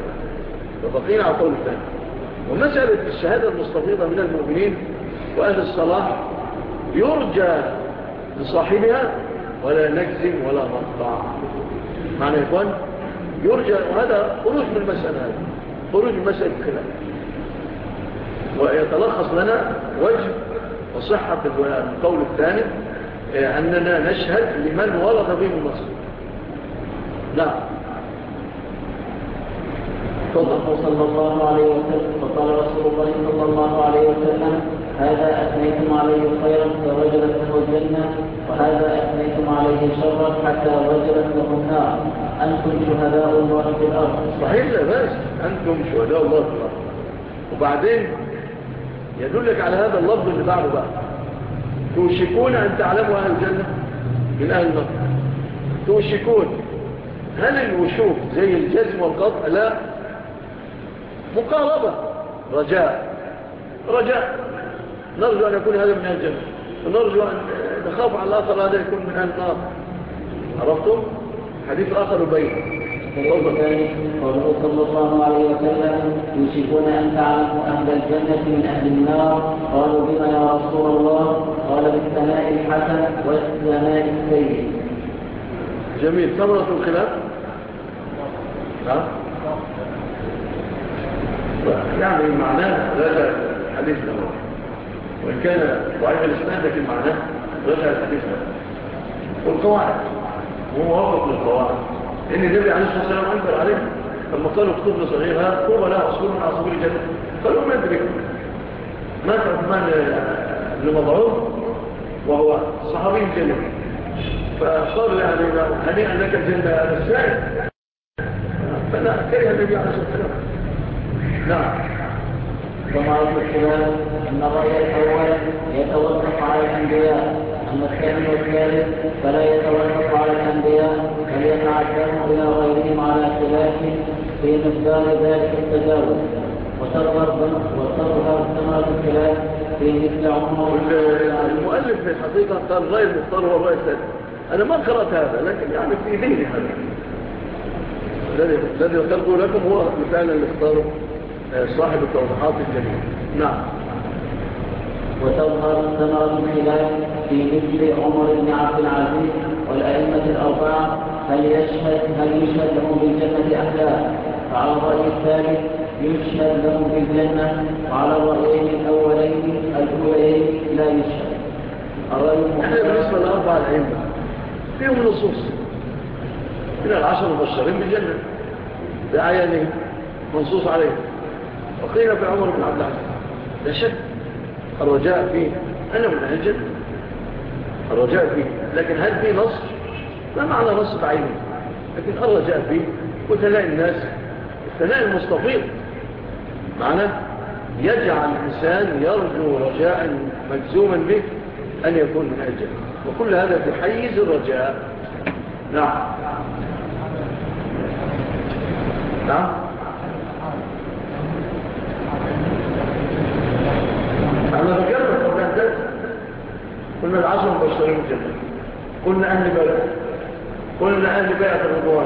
A: ومسألة الشهادة المستفيضة من المؤمنين وأهل الصلاح يرجى لصاحبها ولا نجزم ولا نقطع. معنى يا إخوان يرجى، وهذا خروج من المسألة، خروج من مسألة الخلاف. ويتلخص لنا وجه وصحة القول الثاني أننا نشهد لمن ورد به النص. نعم.
D: صلى الله عليه وسلم فقال رسول الله صلى الله عليه وسلم هذا أثنيتم عليه خيرا فوجبت له الجنة، وهذا أثنيتم عليه شرا حتى وجبت له النار. أنتم شهداء الله في الأرض.
A: صحيح، لا بس أنتم شهداء الله في الأرض. وبعدين يدلك على هذا اللفظ اللي بعده بقى توشكون أن تعلموا أهل الجنة من أهل النار. توشكون، هل الوشوك زي الجزم والقطع؟ لا، مقاربة، رجاء نرجو أن يكون هذا من أهل الجنة، ونرجو أن نخاف على الآخر هذا يكون من أهل النار. عرفتم؟ حديث آخر بين
D: قوله صلى الله عليه وسلم يوشكون أن تعلموا أهل الجنة من أهل النار. قالوا بما يا رسول الله؟ قال بالثناء الحسن والثناء السيء.
A: جميل. ثمرة الخلاف يعني معناه رجع الحديث له، وإن كان ضعيف الإسناد لكن معناه رجع الحديث له. والقواعد هو وافق للقواعد، إن النبي عليه الصلاة والسلام أنكر عليه لما قالوا اكتبنا صغيرها طوبى له عصفور من عصافير الجنة، قالوا ما أدرك. مات عثمان بن مظعون وهو صحابي جليل، فقال يعني هنيئا لك الجنة يا السائل، فلا كره النبي عليه الصلاة والسلام. نعم.
D: كما الخلاف أن الرأي الأول يتوقف على الأنبياء، أما الثاني والثالث فلا يتوقف على الأنبياء، بل يتعدون إلى غيرهم على خلاف في مقدار ذلك التجاوز. وتظهر ثمرة الخلاف في مثل عمر.
A: المؤلف في الحقيقة قال الرأي المختار هو الرأي الثاني. أنا ما قرأت هذا، لكن يعني في ذهني هذا الذي ذكرته لكم هو فعلا اللي اختاره صاحب التوضيحات الجميلة. نعم.
D: وتظهر ثمرة الخلاف في مثل عمر بن عبد العزيز والأئمة الأربعة هل يشهد لهم بالجنة أحلام؟ فعلى الرأي الثالث يشهد لهم بالجنة، وعلى الرأيين الأولين لا يشهد.
A: احنا بالنسبة للأربعة الأئمة فيهم نصوص من 10 المبشرين بالجنة بعيانهم منصوص عليهم، وقيل في عمر بن عبد العزيز لا شك الرجاء فيه أنه من أهل الجنة، الرجاء فيه. لكن هل فيه نص؟ ما معنى نص بعينه، لكن الرجاء فيه وثناء الناس الثناء المستفيض، معناه يجعل الإنسان يرجو رجاء مجزوما به أن يكون من أهل الجنة، وكل هذا في حيز الرجاء. نعم. أنا ذكرت قبل أن تأتي قلنا 10 مبشرين بالجنة، قلنا أهل بلد، قلنا أهل بيعة الرضوان.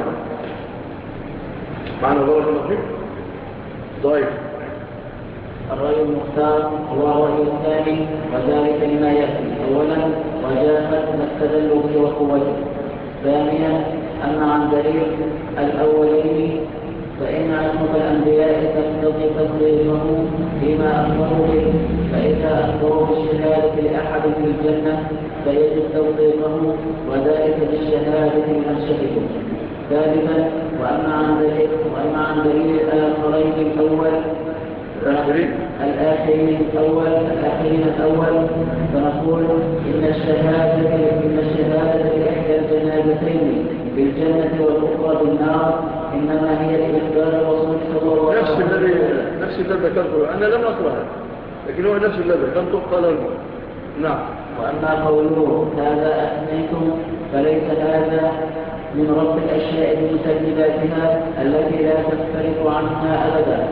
A: معنى بارك الله فيك. طيب،
D: الرأي المختار هو الرأي الثاني، وذلك لما يأتي. أولا وجاهد ما استدل به وقوته. ثانيا أما عن دليل الأولين فإن عصمة الأنبياء تقتضي تصديقه فيما أخبروا به، فإذا أخبروا بالشهادة لأحد في الجنة فيجب تصديقه، وذلك بالشهادة لمن شهدوا. ثالثا وأما عن دليل الآخرين الأول فنقول إن الشهادة لإحدى الجنازتين بالجنة والأخرى بالنار إنما هي لإخبار الرسول صلى الله عليه وسلم.
A: نفس الذي ذكرته، أنا لم أقرأها لكن هو نفس الذي ذكرته قال المؤمن. نعم.
D: وأما قوله هذا أثنيتم فليس هذا من رب الأشياء بمسبباتها التي لا تختلف عنها أبدا،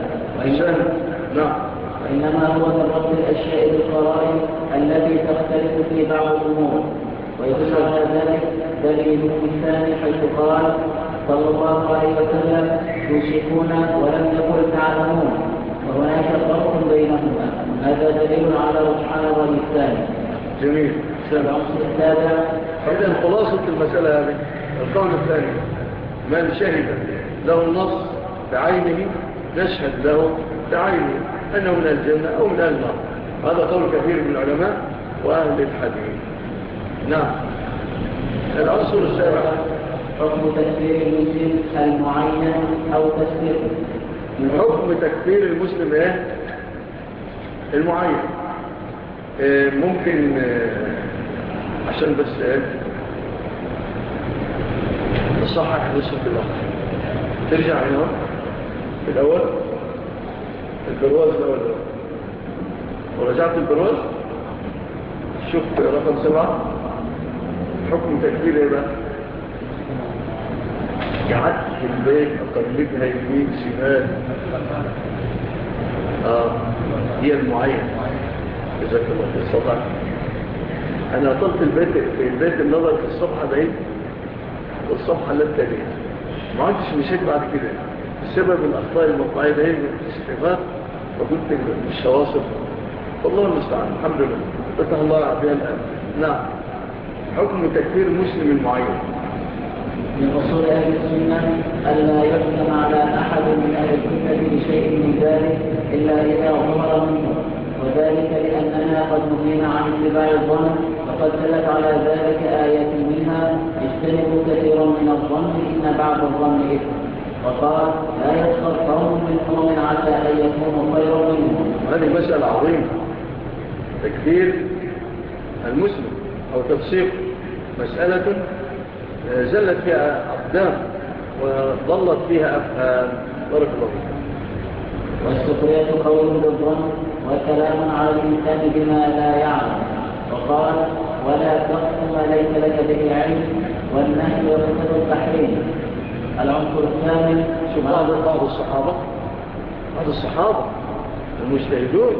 D: وإنما هو من رب الأشياء بالقرائن التي تختلف في بعض الأمور. ويدل على ذلك دليل الثاني حيث قال صلى الله عليه وسلم يوشكون ولم يقل تعلمون، وهناك فرق بينهما. هذا دليل على رجحان الرأي الثاني.
A: جميل.
D: العنصر السابع.
A: إذن خلاصة المسألة هذه القول الثاني من شهد له النص بعينه نشهد له بعينه أنه من الجنة أو من النار. هذا قول كثير من العلماء وأهل الحديث. نعم. العنصر السابع
D: حكم تكفير المسلم المعين أو تسليمه.
A: حكم تكفير المسلم ايه المعين. ممكن عشان بس تصحح نسبة الأخر ترجع هنا في الأول البرواز الأول ورجعت البرواز شوف رقم 7 حكم تكفير ايه بقى؟ قعدت في البيت اقلبها يمين شمال هي المعين جزاك الله في الصدع. انا طلت البيت النظر في الصفحه بعيد والصفحه لا تليها، ما عدتش مشيت بعد كده بسبب الاخطاء الموقعيه ده من الاستفاد، فقلت مش هواصل. والله المستعان. الحمد لله فتح الله بها الان. نعم. حكم تكفير مسلم المعين.
D: من أصول أهل السنة ألا يحكم على أحد من أهل السنة بشيء من ذلك إلا إذا ظهر منه، وذلك لأننا قد نهينا عن اتباع الظن، وقد دلت على ذلك آيات منها اجتنبوا كثيرا من الظن إن بعض الظن إثم، وقال لا يسخر قوم من قوم عسى أن يكونوا خيرا منهم.
A: هذه مسألة عظيمة، تكفير المسلم أو تفسيق مسألة زلت فيها أقدام وظلت فيها أفهام. بارك الله فيك.
D: والسخرية قول بالظن وكلام على الإنسان بما لا يعلم، وقال ولا تقف ما ليس لك به علم، والنهي يقتضي التحريم. العنصر الثامن
A: شوف بعض الصحابة المجتهدون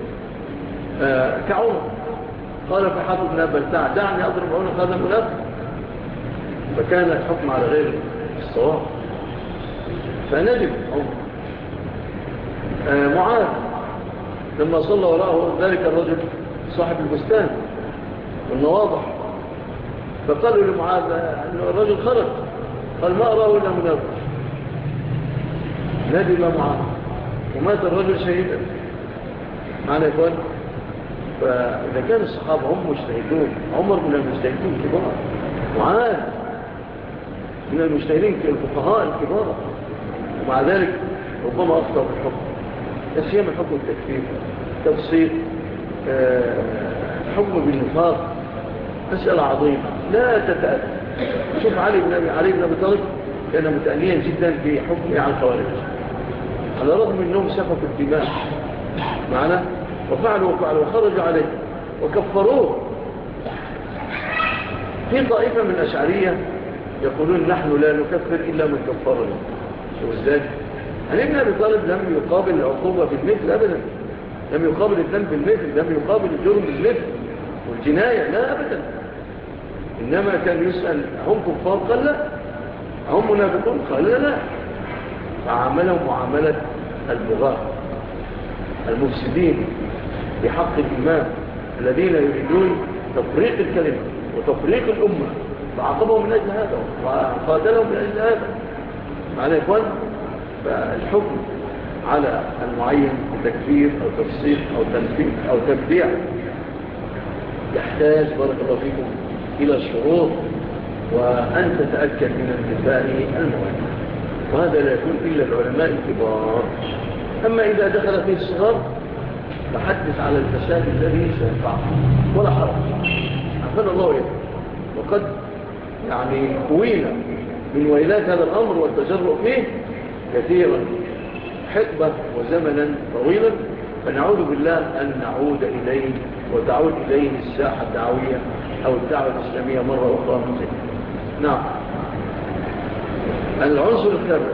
A: كعمر قال في حاطب بن أبي بلتع دعني أضرب عنق هذا المنافق، فكان الحكم على غير الصواب فندم عمر. معاذ لما صلى وراءه ذلك الرجل صاحب البستان والنواضح، فقالوا لمعاذ أن الرجل خرج، قال ما أراه إلا منافق. ندم معاذ ومات الرجل شهيدا. معنا إخوان، فإذا كان الصحابة هم مجتهدون، عمر من المجتهدين الكبار، معاذ من المجتهدين الفقهاء الكبار، ومع ذلك ربما أخطأ بالحكم، يسيما حكم التكفير، تفصيل، حكم بالنفاق، مسألة عظيمة لا تتأتى. شوف علي بن أبي طالب كان متأنيا جدا في حكمه على الخوارج، على الرغم أنهم سفكوا الدماء معنا وفعلوا وخرجوا عليه وكفروه. في طائفة من الأشعرية يقولون نحن لا نكفر إلا من كفرنا. شوف ازاي علي بن أبي طالب لم يقابل العقوبة بالمثل أبدا، لم يقابل الذنب بالمثل، لم يقابل الجرم بالمثل والجناية لا أبدا، إنما كان يسأل هم كفار؟ قال لا. هم منافقون؟ قال لا. فعاملهم معاملة البغاة المفسدين بحق الإمام الذين يريدون تفريق الكلمة وتفريق الأمة، فعاقبهم من أجل هذا وقاتلهم من أجل هذا. معنى إخوان، فالحكم على المعين بتكفير أو تفسيق أو تنفيذ أو تبديع يحتاج بارك الله فيكم إلى شروط، وأن تتأكد من انتفاء الموانع، وهذا لا يكون إلا العلماء الكبار. أما إذا دخل فيه الصغار فحدث على الفساد الذي سيقع ولا حرج، عفنا الله إيه. وقد يعني كوينا من ويلات هذا الأمر والتجرؤ فيه كثيرا حقبة وزمنا طويلا، فنعوذ بالله أن نعود إليه وتعود إليه الساحة الدعوية أو الدعوة الإسلامية مرة أخرى من ذلك. نعم. العنصر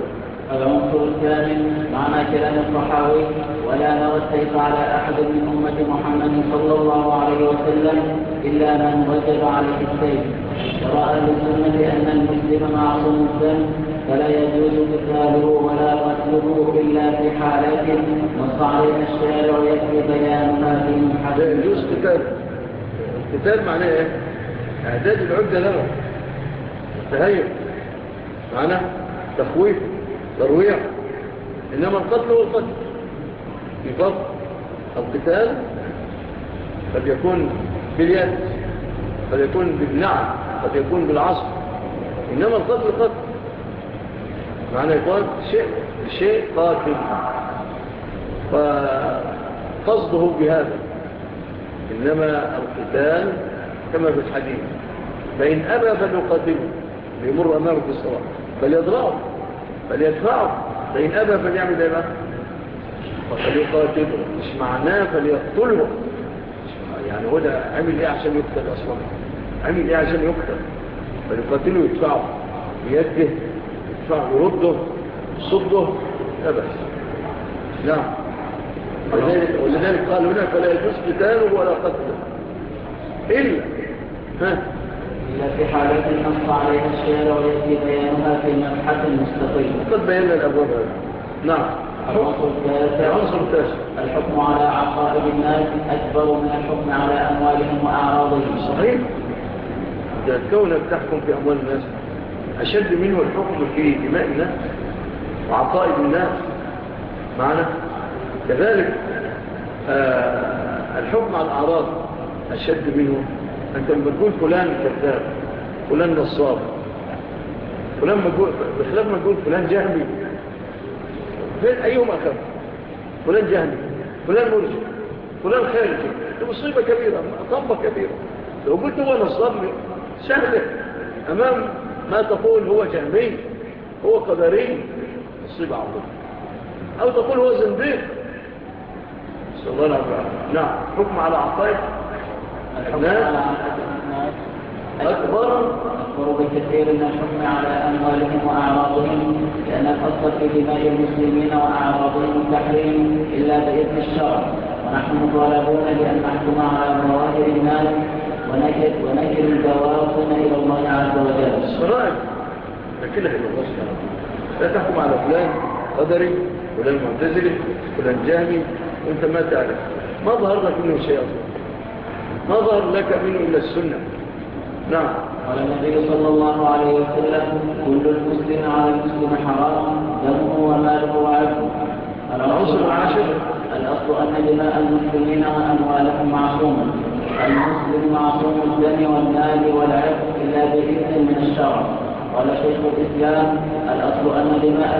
D: الثامن معنى كلام الصحابي ولا نرى السيف على أحد من أمة محمد صلى الله عليه وسلم إلا من وجب عليه السيف. ورأى للسنة أن المسلم معصوم الدم فلا يجوز قتاله ولا قتله إلا في حالات نص عليها الشارع يكفي بيانها في محدد.
A: لا يجوز قتال معناه ايه؟ اعداد العدة له، تهيئ معناه تخويف ترويع، انما القتل هو القتل. في فرق، القتال قد يكون باليد، قد يكون بالنعم، قد يكون بالعصر، انما القتل قتل. معنى يقول شيء قاتل، فقصده بهذا. إنما القتال كما في الحديث فإن أبى فليقاتله ليمر أمامه في الصلاة، فليضرعه فليدفعه، فإن أبى فليعمل إيه؟ فليقاتله. مش معناه فليقتله، يعني هو ده عمل إيه عشان يقتل أصلا؟ عمل ايه عشان يقتل؟ فيقاتله يدفعه بيده، يدفعه يرده يصده، لا بأس. نعم. ولذلك قال هنا فلا يجوز قتاله ولا قتله إلا
D: في حالة نص عليها الشارع ويأتي بيانها في مبحث مستقيم.
A: قد بينا الأبواب هذا. نعم.
D: العنصر التاسع الحكم على عقائد الناس أكبر من الحكم على أموالهم وأعراضهم.
A: صحيح. إذا كونك تحكم في أموال الناس أشد منه الحكم في دماء الناس وعقائد الناس معنا. كذلك الحكم على الأعراض أشد منه. أنت لما تقول فلان كذاب، فلان نصاب، فلان بخلاف ما تقول فلان جهمي، أيهم أخف؟ فلان جهمي، فلان مرجع، فلان خارجي. دي مصيبة كبيرة، طنبة كبيرة. لو قلت هو نصاب سهلة أمام ما تقول هو جهمي، هو قدري، مصيبة عظيمة. أو تقول هو زنديق. صلى الله عليه وسلم. نعم. حكم على عقائد الناس أكبر
D: بكثير من الحكم على أموالهم وأعراضهم، لأن الأصل في دماء المسلمين وأعراضهم التحريم إلا بإذن الشرع، ونحن مطالبون بأن نحكم على ظواهر الناس ونجر البواطن إلى الله عز وجل.
A: الشرائع لكنها إلى الله سبحانه. لا تحكم على فلان قدري، فلان معتزلي، فلان جهمي، وانت ما تعرف، ما ظهر لك منه شيء أصلا، ما ظهر لك منه إلا السنة. نعم.
D: قال النبي صلى الله عليه وسلم كل المسلم على المسلم حرام دمه وماله وعرضه.
A: العنصر العاشر
D: الأصل أن دماء المسلمين وأموالهم معصومة. المسلم معصوم الدم والمال والعرض إلا بإذن من الشرع. قال شيخ الإسلام الأصل أن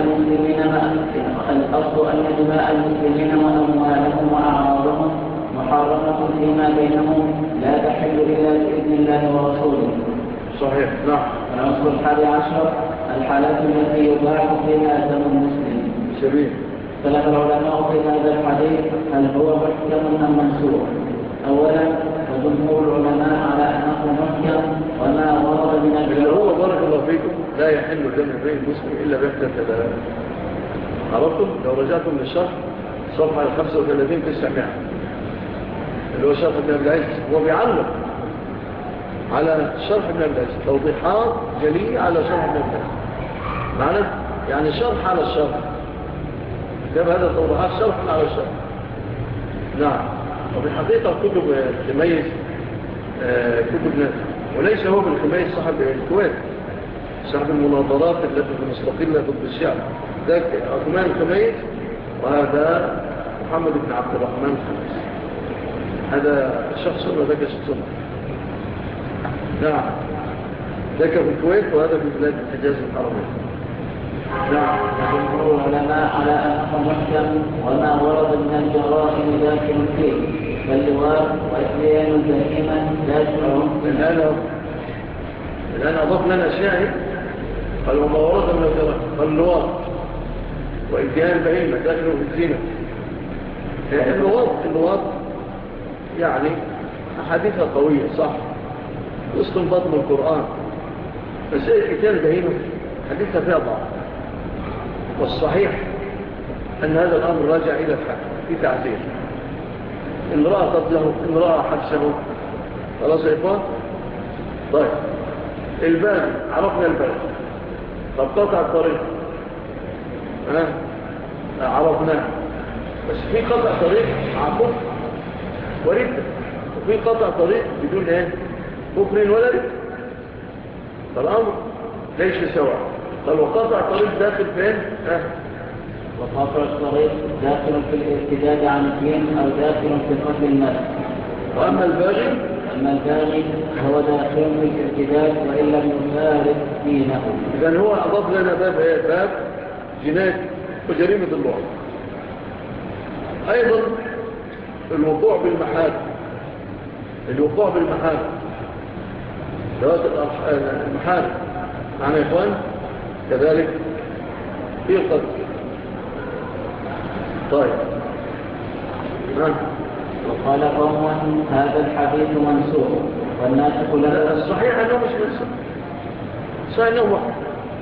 D: دماء المسلمين وأموالهم وأعراضهم محرمة فيما بينهم لا تحل إلا بإذن الله ورسوله.
A: صحيح. نعم.
D: العنصر 11 الحالات التي يباح فيها دم المسلم.
A: جميل.
D: اختلف العلماء في هذا الحديث هل هو محكم أم منسوخ. أولا وجمهور العلماء على أنه محكم وما ورد من
A: اللي هو بارك الله فيكم لا يحل دم بين المسلم إلا بإحدى الثلاث. عرفتم؟ لو رجعتم للشرح صفحة 35-900 اللي هو شرح ابن أبي العز، هو بيعلق على شرح ابن أبي العز، توضيحات جلية على شرح ابن أبي العز معنا، يعني شرح على الشرح. جاب هذا التوضيحات شرح على الشرح. نعم. وبالحقيقة كتب تميز كتب ناس، وليس هو بالخميس صاحب الكويت، صاحب المناظرات التي مستقلة ضد الشعب، ذاك عثمان الخميس، وهذا محمد بن عبد الرحمن الخميس. هذا شخص وذاك شخص. نعم. ذاك في الكويت وهذا في بلاد الحجاز الحرمين. نعم.
D: جمهور العلماء على أنه محكم وما ورد من الجرائم داخل فيه كاللواء وإتيان البهيمة داخل.
A: الآن أضاف لنا أشياء قال وما ورد من الجرائم كاللواء وإتيان البهيمة داخل في الزنا. اللواء يعني أحاديثها قوية صح، واستنباط من القرآن، بس إتيان البهيمة حديثها فيها ضعف. والصحيح أن هذا الأمر راجع إلى الحكم في تعزير. إن رأى قتله، إن رأى حبسه، خلاص يا إخوان. طيب الباب، عرفنا الباب، طب قطع الطريق عرفناه، بس في قطع طريق عقب ورد، وفي قطع طريق بدون كفر ولا رد. فالأمر ليس سواء. قال وقطع الطريق داخل فين؟
D: وقطع الطريق داخل في الارتداد عن الدين أو داخل في قتل الناس.
A: وأما الباغي
D: هو داخل في الارتداد وإن لم يفارق دينه.
A: إذن هو أضاف لنا باب جناية وجريمة اللعب. أيضا الوقوع بالمحارم، ذوات المحارم معنا يا إخوان كذلك في القتل. طيب
D: وقال قوم هذا الحديث منسوخ والناسخ له.
A: الصحيح أنه مش منسوخ، صحيح أنه محكم،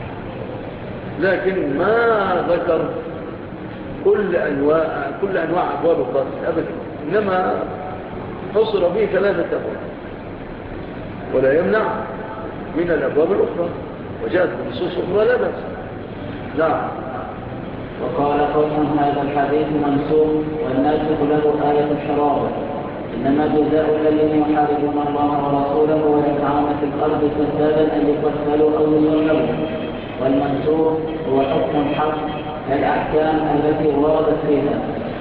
A: لكن ما ذكر كل أنواع أبواب القاتل أبدا، إنما حصر به 3 أبواب، ولا يمنع من الأبواب الأخرى، وجاءت بنصوص أخرى لا بأس. نعم.
D: وقال قوم هذا الحديث منسوخ والناسخ له آية الحرارة، إنما جزاء الذين يحاربون الله ورسوله ويسعون في الأرض فسادا أن يقتلوا أو يصلبوا، والمنسوخ هو حكم الحق الأحكام التي وردت فيها.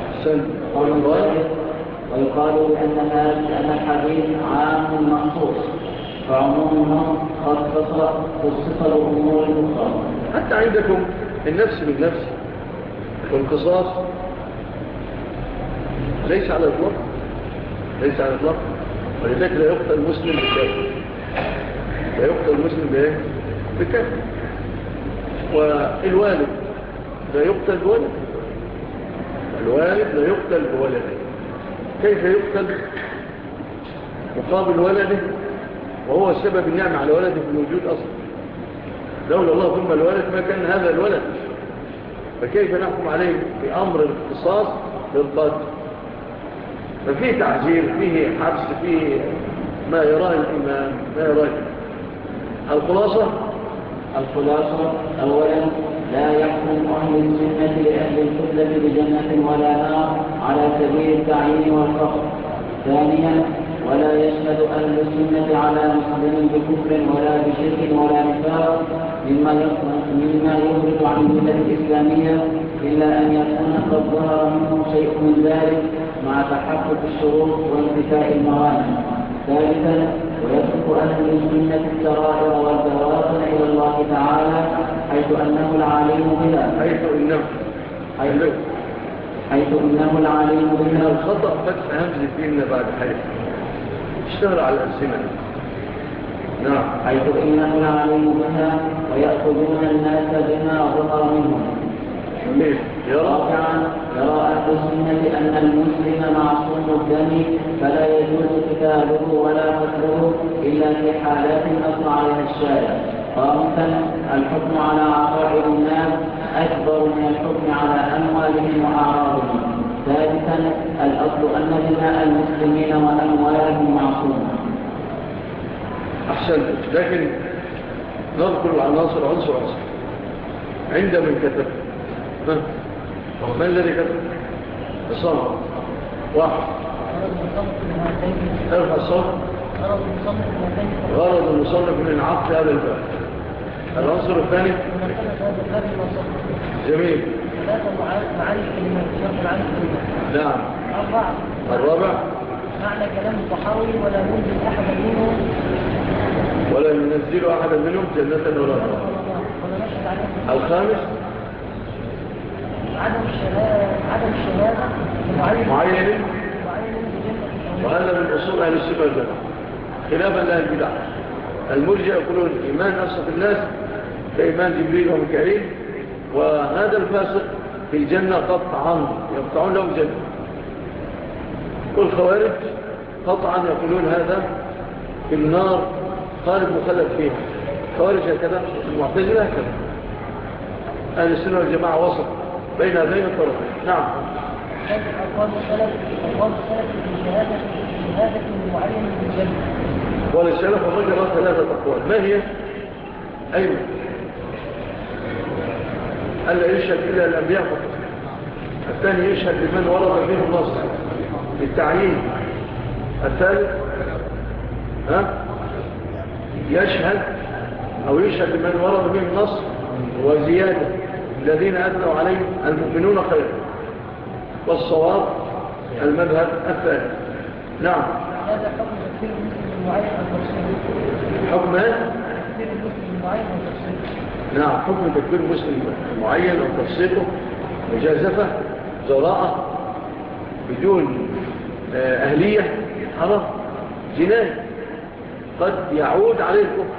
D: ويقال بأن الحديث عام مخصوص، فعمومه خصص بأمور أخرى.
A: حتى عندكم النفس بالنفس والقصاص ليس على الإطلاق، ليس على الإطلاق، ولذلك لا يقتل المسلم بالكافر، لا يقتل المسلم بالكافر. والوالد لا يقتل بولده، الوالد لا يقتل بولده. كيف يقتل مقابل ولده وهو سبب النعمة على ولده في الوجود أصلا؟ لولا الله ثم الولد ما كان هذا الولد، فكيف نحكم عليه بأمر الاختصاص للقتل؟ ففيه تعزير، فيه حبس، فيه ما يراه الإمام، ما يراه. الخلاصة
D: أولا لا يحكم أهل السنة لأهل الكتلة بجنة ولا نار على سبيل التعيين والفقر. ثانيا ولا يشهد أهل السنة على مسلم بكفر ولا بشرك ولا نفاق مما يخرج عن الملة الإسلامية إلا أن يكون قد ظهر منه شيء من ذلك مع تحقق الشروط وانتفاء الموانع. ثالثا ويترك أهل السنة السرائر والبواطن إلى الله تعالى حيث أنه العليم بها حيث إنه العليم بها.
A: الخطأ فتح همزة فينا بعد حيث اشتغل على الألسنة. نعم.
D: حيث إنه العليم بها ويأخذون الناس بما ظهر منهم. رابعا يرى أهل السنة أن المسلم معصوم الدم فلا يجوز قتاله ولا قتله إلا في حالات أصل عليها الشارع. خامسا الحكم على عقائد الناس أكبر من الحكم على أموالهم وأعراضهم. ثالثا الأصل أن دماء المسلمين وأموالهم معصومة.
A: أحسن، لكن نذكر العناصر عنصر عند من كتب. من الذي كتب؟ الصنع واحد. ارفع الصوت. غرض المصنف من عقد هذا الباب. العنصر الثاني جميل. نعم. الرابع
E: معنى كلام الصحاوي ولا ينزل أحدا منهم
A: جنة ولا نار. الخامس
E: عدم الشهادة
A: معين وهذا من أصول أهل السنة والجماعة خلافا لأهل البدع. المرجئة يقولون إيمان أفسق الناس كإيمان جبريل وميكائيل، وهذا الفاسق في الجنة قطعا يقطعون له الجنة. والخوارج قطعا يقولون هذا في النار خالد مخلد فيها. خوارج هكذا، المعتزلة هكذا. أهل السنة والجماعة وسط بين هذين الطرفين. نعم.
E: أقوال السلف في شهادة معين بالجنة.
A: وللسلف وذكر 3 أقوال. ما هي؟ أيوة. ألا يشهد إلا الأنبياء فقط. الثاني يشهد لمن ورد فيه النص بالتعيين. الثالث يشهد أو يشهد لمن ورد فيه النص وزيادة الذين أثنوا عليهم المؤمنون خيرا. والصواب المذهب الثالث. نعم.
E: هذا حكم تكفير المسلم المعين أو تفسيره.
A: حكم
E: تكفير المسلم المعين أو تفسيره.
A: نعم، حكم تكفير المسلم المعين أو تفسيره مجازفة جراءة بدون أهلية حرام جناية قد يعود عليه الكفر.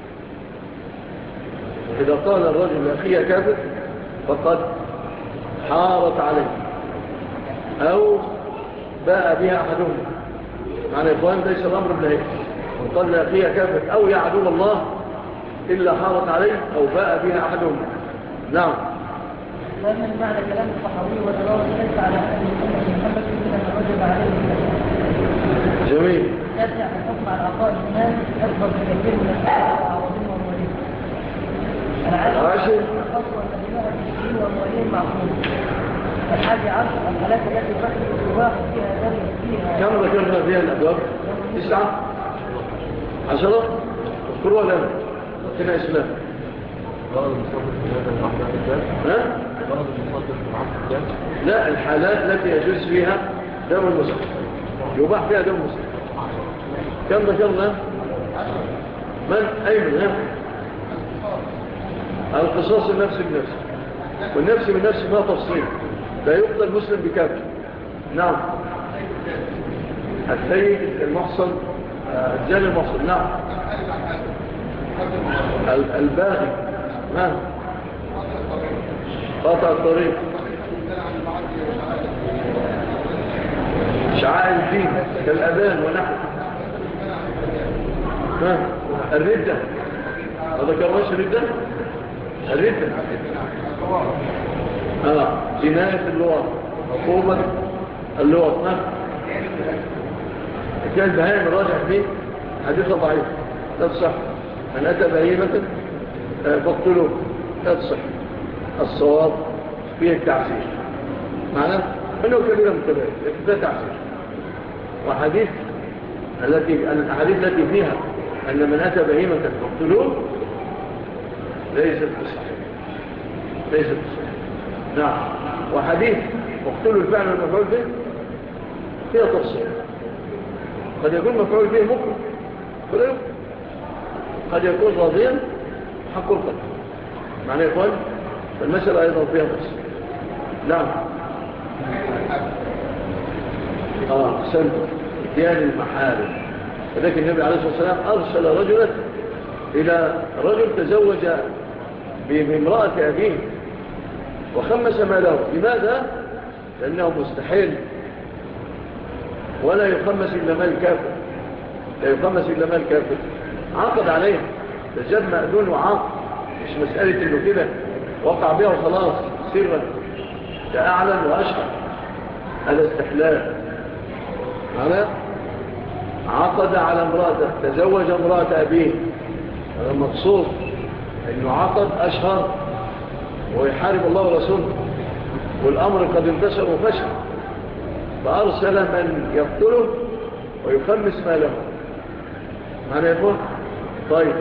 A: إذا قال الرجل لأخيه كافر فقد حارت عليه أو باء بها أحدهم. معنى إخوان ليس الأمر بلهيك، وقال لأخيه كافر أو يا عدو الله إلا حارت عليه أو باء بها أحدهم. نعم.
E: لأن معنى كلام الصحابي والرواية ليس على أهل الأمة محمد إلا من وجب عليه الكلام.
A: جميل.
E: يرجع الحكم على عطاء الإيمان أكبر بكثير من الصحابة وأعوضهم وأموالهم.
A: العاشر
E: الخاصة الذين بالدين وأموالهم معصوم. الحادي عشر الحالات التي يباح فيها دم فيها.
A: كم ذكرنا فيها الأبواب؟ 9 10 اذكروا ولا كنا اسمها لا الحالات التي يجوز فيها دم المسلم يباح فيها دم المسلم كم ذكرنا من أيمن القصاص النفس بنفس والنفس بالنفس ما تفصيل لا يقتل مسلم بكافر. نعم. السيد المحصن الزاني المحصن. نعم. الباغي ما قاطع الطريق شعائر الدين كالأذان ونحو الردة ما ذكرناش الردة جناية اللغة عقوبة اللغة كان بهايم الراجع فيه حديثة ضعيف لا تصح من أتى بهيمة فاقتلوه لا تصح الصواب فيه التعزير معناه أنه كبيرة من كبيرة لكن ده تعزير وحديث الأحاديث التي فيها أن من أتى بهيمة فاقتلوه ليست بصحيح. نعم. وحديث اقتلوا الفعل والمفعول به فيها تفصيل قد يكون مفعول به ممكن ولا يمكن قد يكون راضيا حق القتل معنى يا إخوان فالمسألة أيضا فيها تفصيل. نعم. أحسنت اتيان المحارم ولكن النبي عليه الصلاة والسلام أرسل رجلا إلى رجل تزوج بامرأة أبيه وخمس ماله. لماذا؟ لأنه مستحيل ولا يخمس إلا مال كافر لا يخمس إلا مال كافر عقد عليه تجد مأذون وعاق مش مسألة إنه كده وقع بها وخلاص سرا كأعلن وأشهر هذا استحلال معنى عقد على امرأته تزوج امرأة أبيه هذا المقصود إنه عقد أشهر ويحارب الله ورسوله والأمر قد انتشر وفشل فأرسل من يقتله ويخمس ماله معنى يقول طيب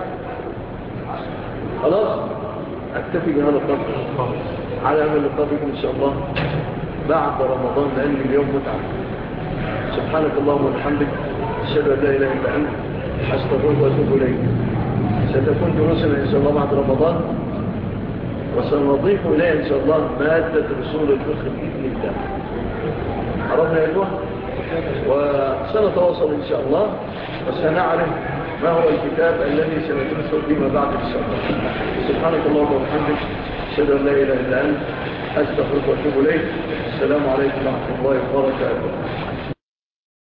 A: خلاص أكتفي بهذا القدر على أمل لقائكم إن شاء الله بعد رمضان لأن اليوم متعب. سبحانك اللهم وبحمدك أشهد أن لا إله إلا أنت أستغفرك وأتوب إليك. ستكون دروسنا إن شاء الله بعد رمضان وسنضيف إليه إن شاء الله مادة رسول الفقه بإذن الله. عرفنا يا إخوة وسنتواصل إن شاء الله وسنعرف ما هو الكتاب الذي سندرسه فيما بعد إن شاء الله. سبحانك اللهم وبحمدك أشهد أن لا إله إلا أنت أستغفرك وأتوب إليك. السلام عليكم ورحمة الله وبركاته.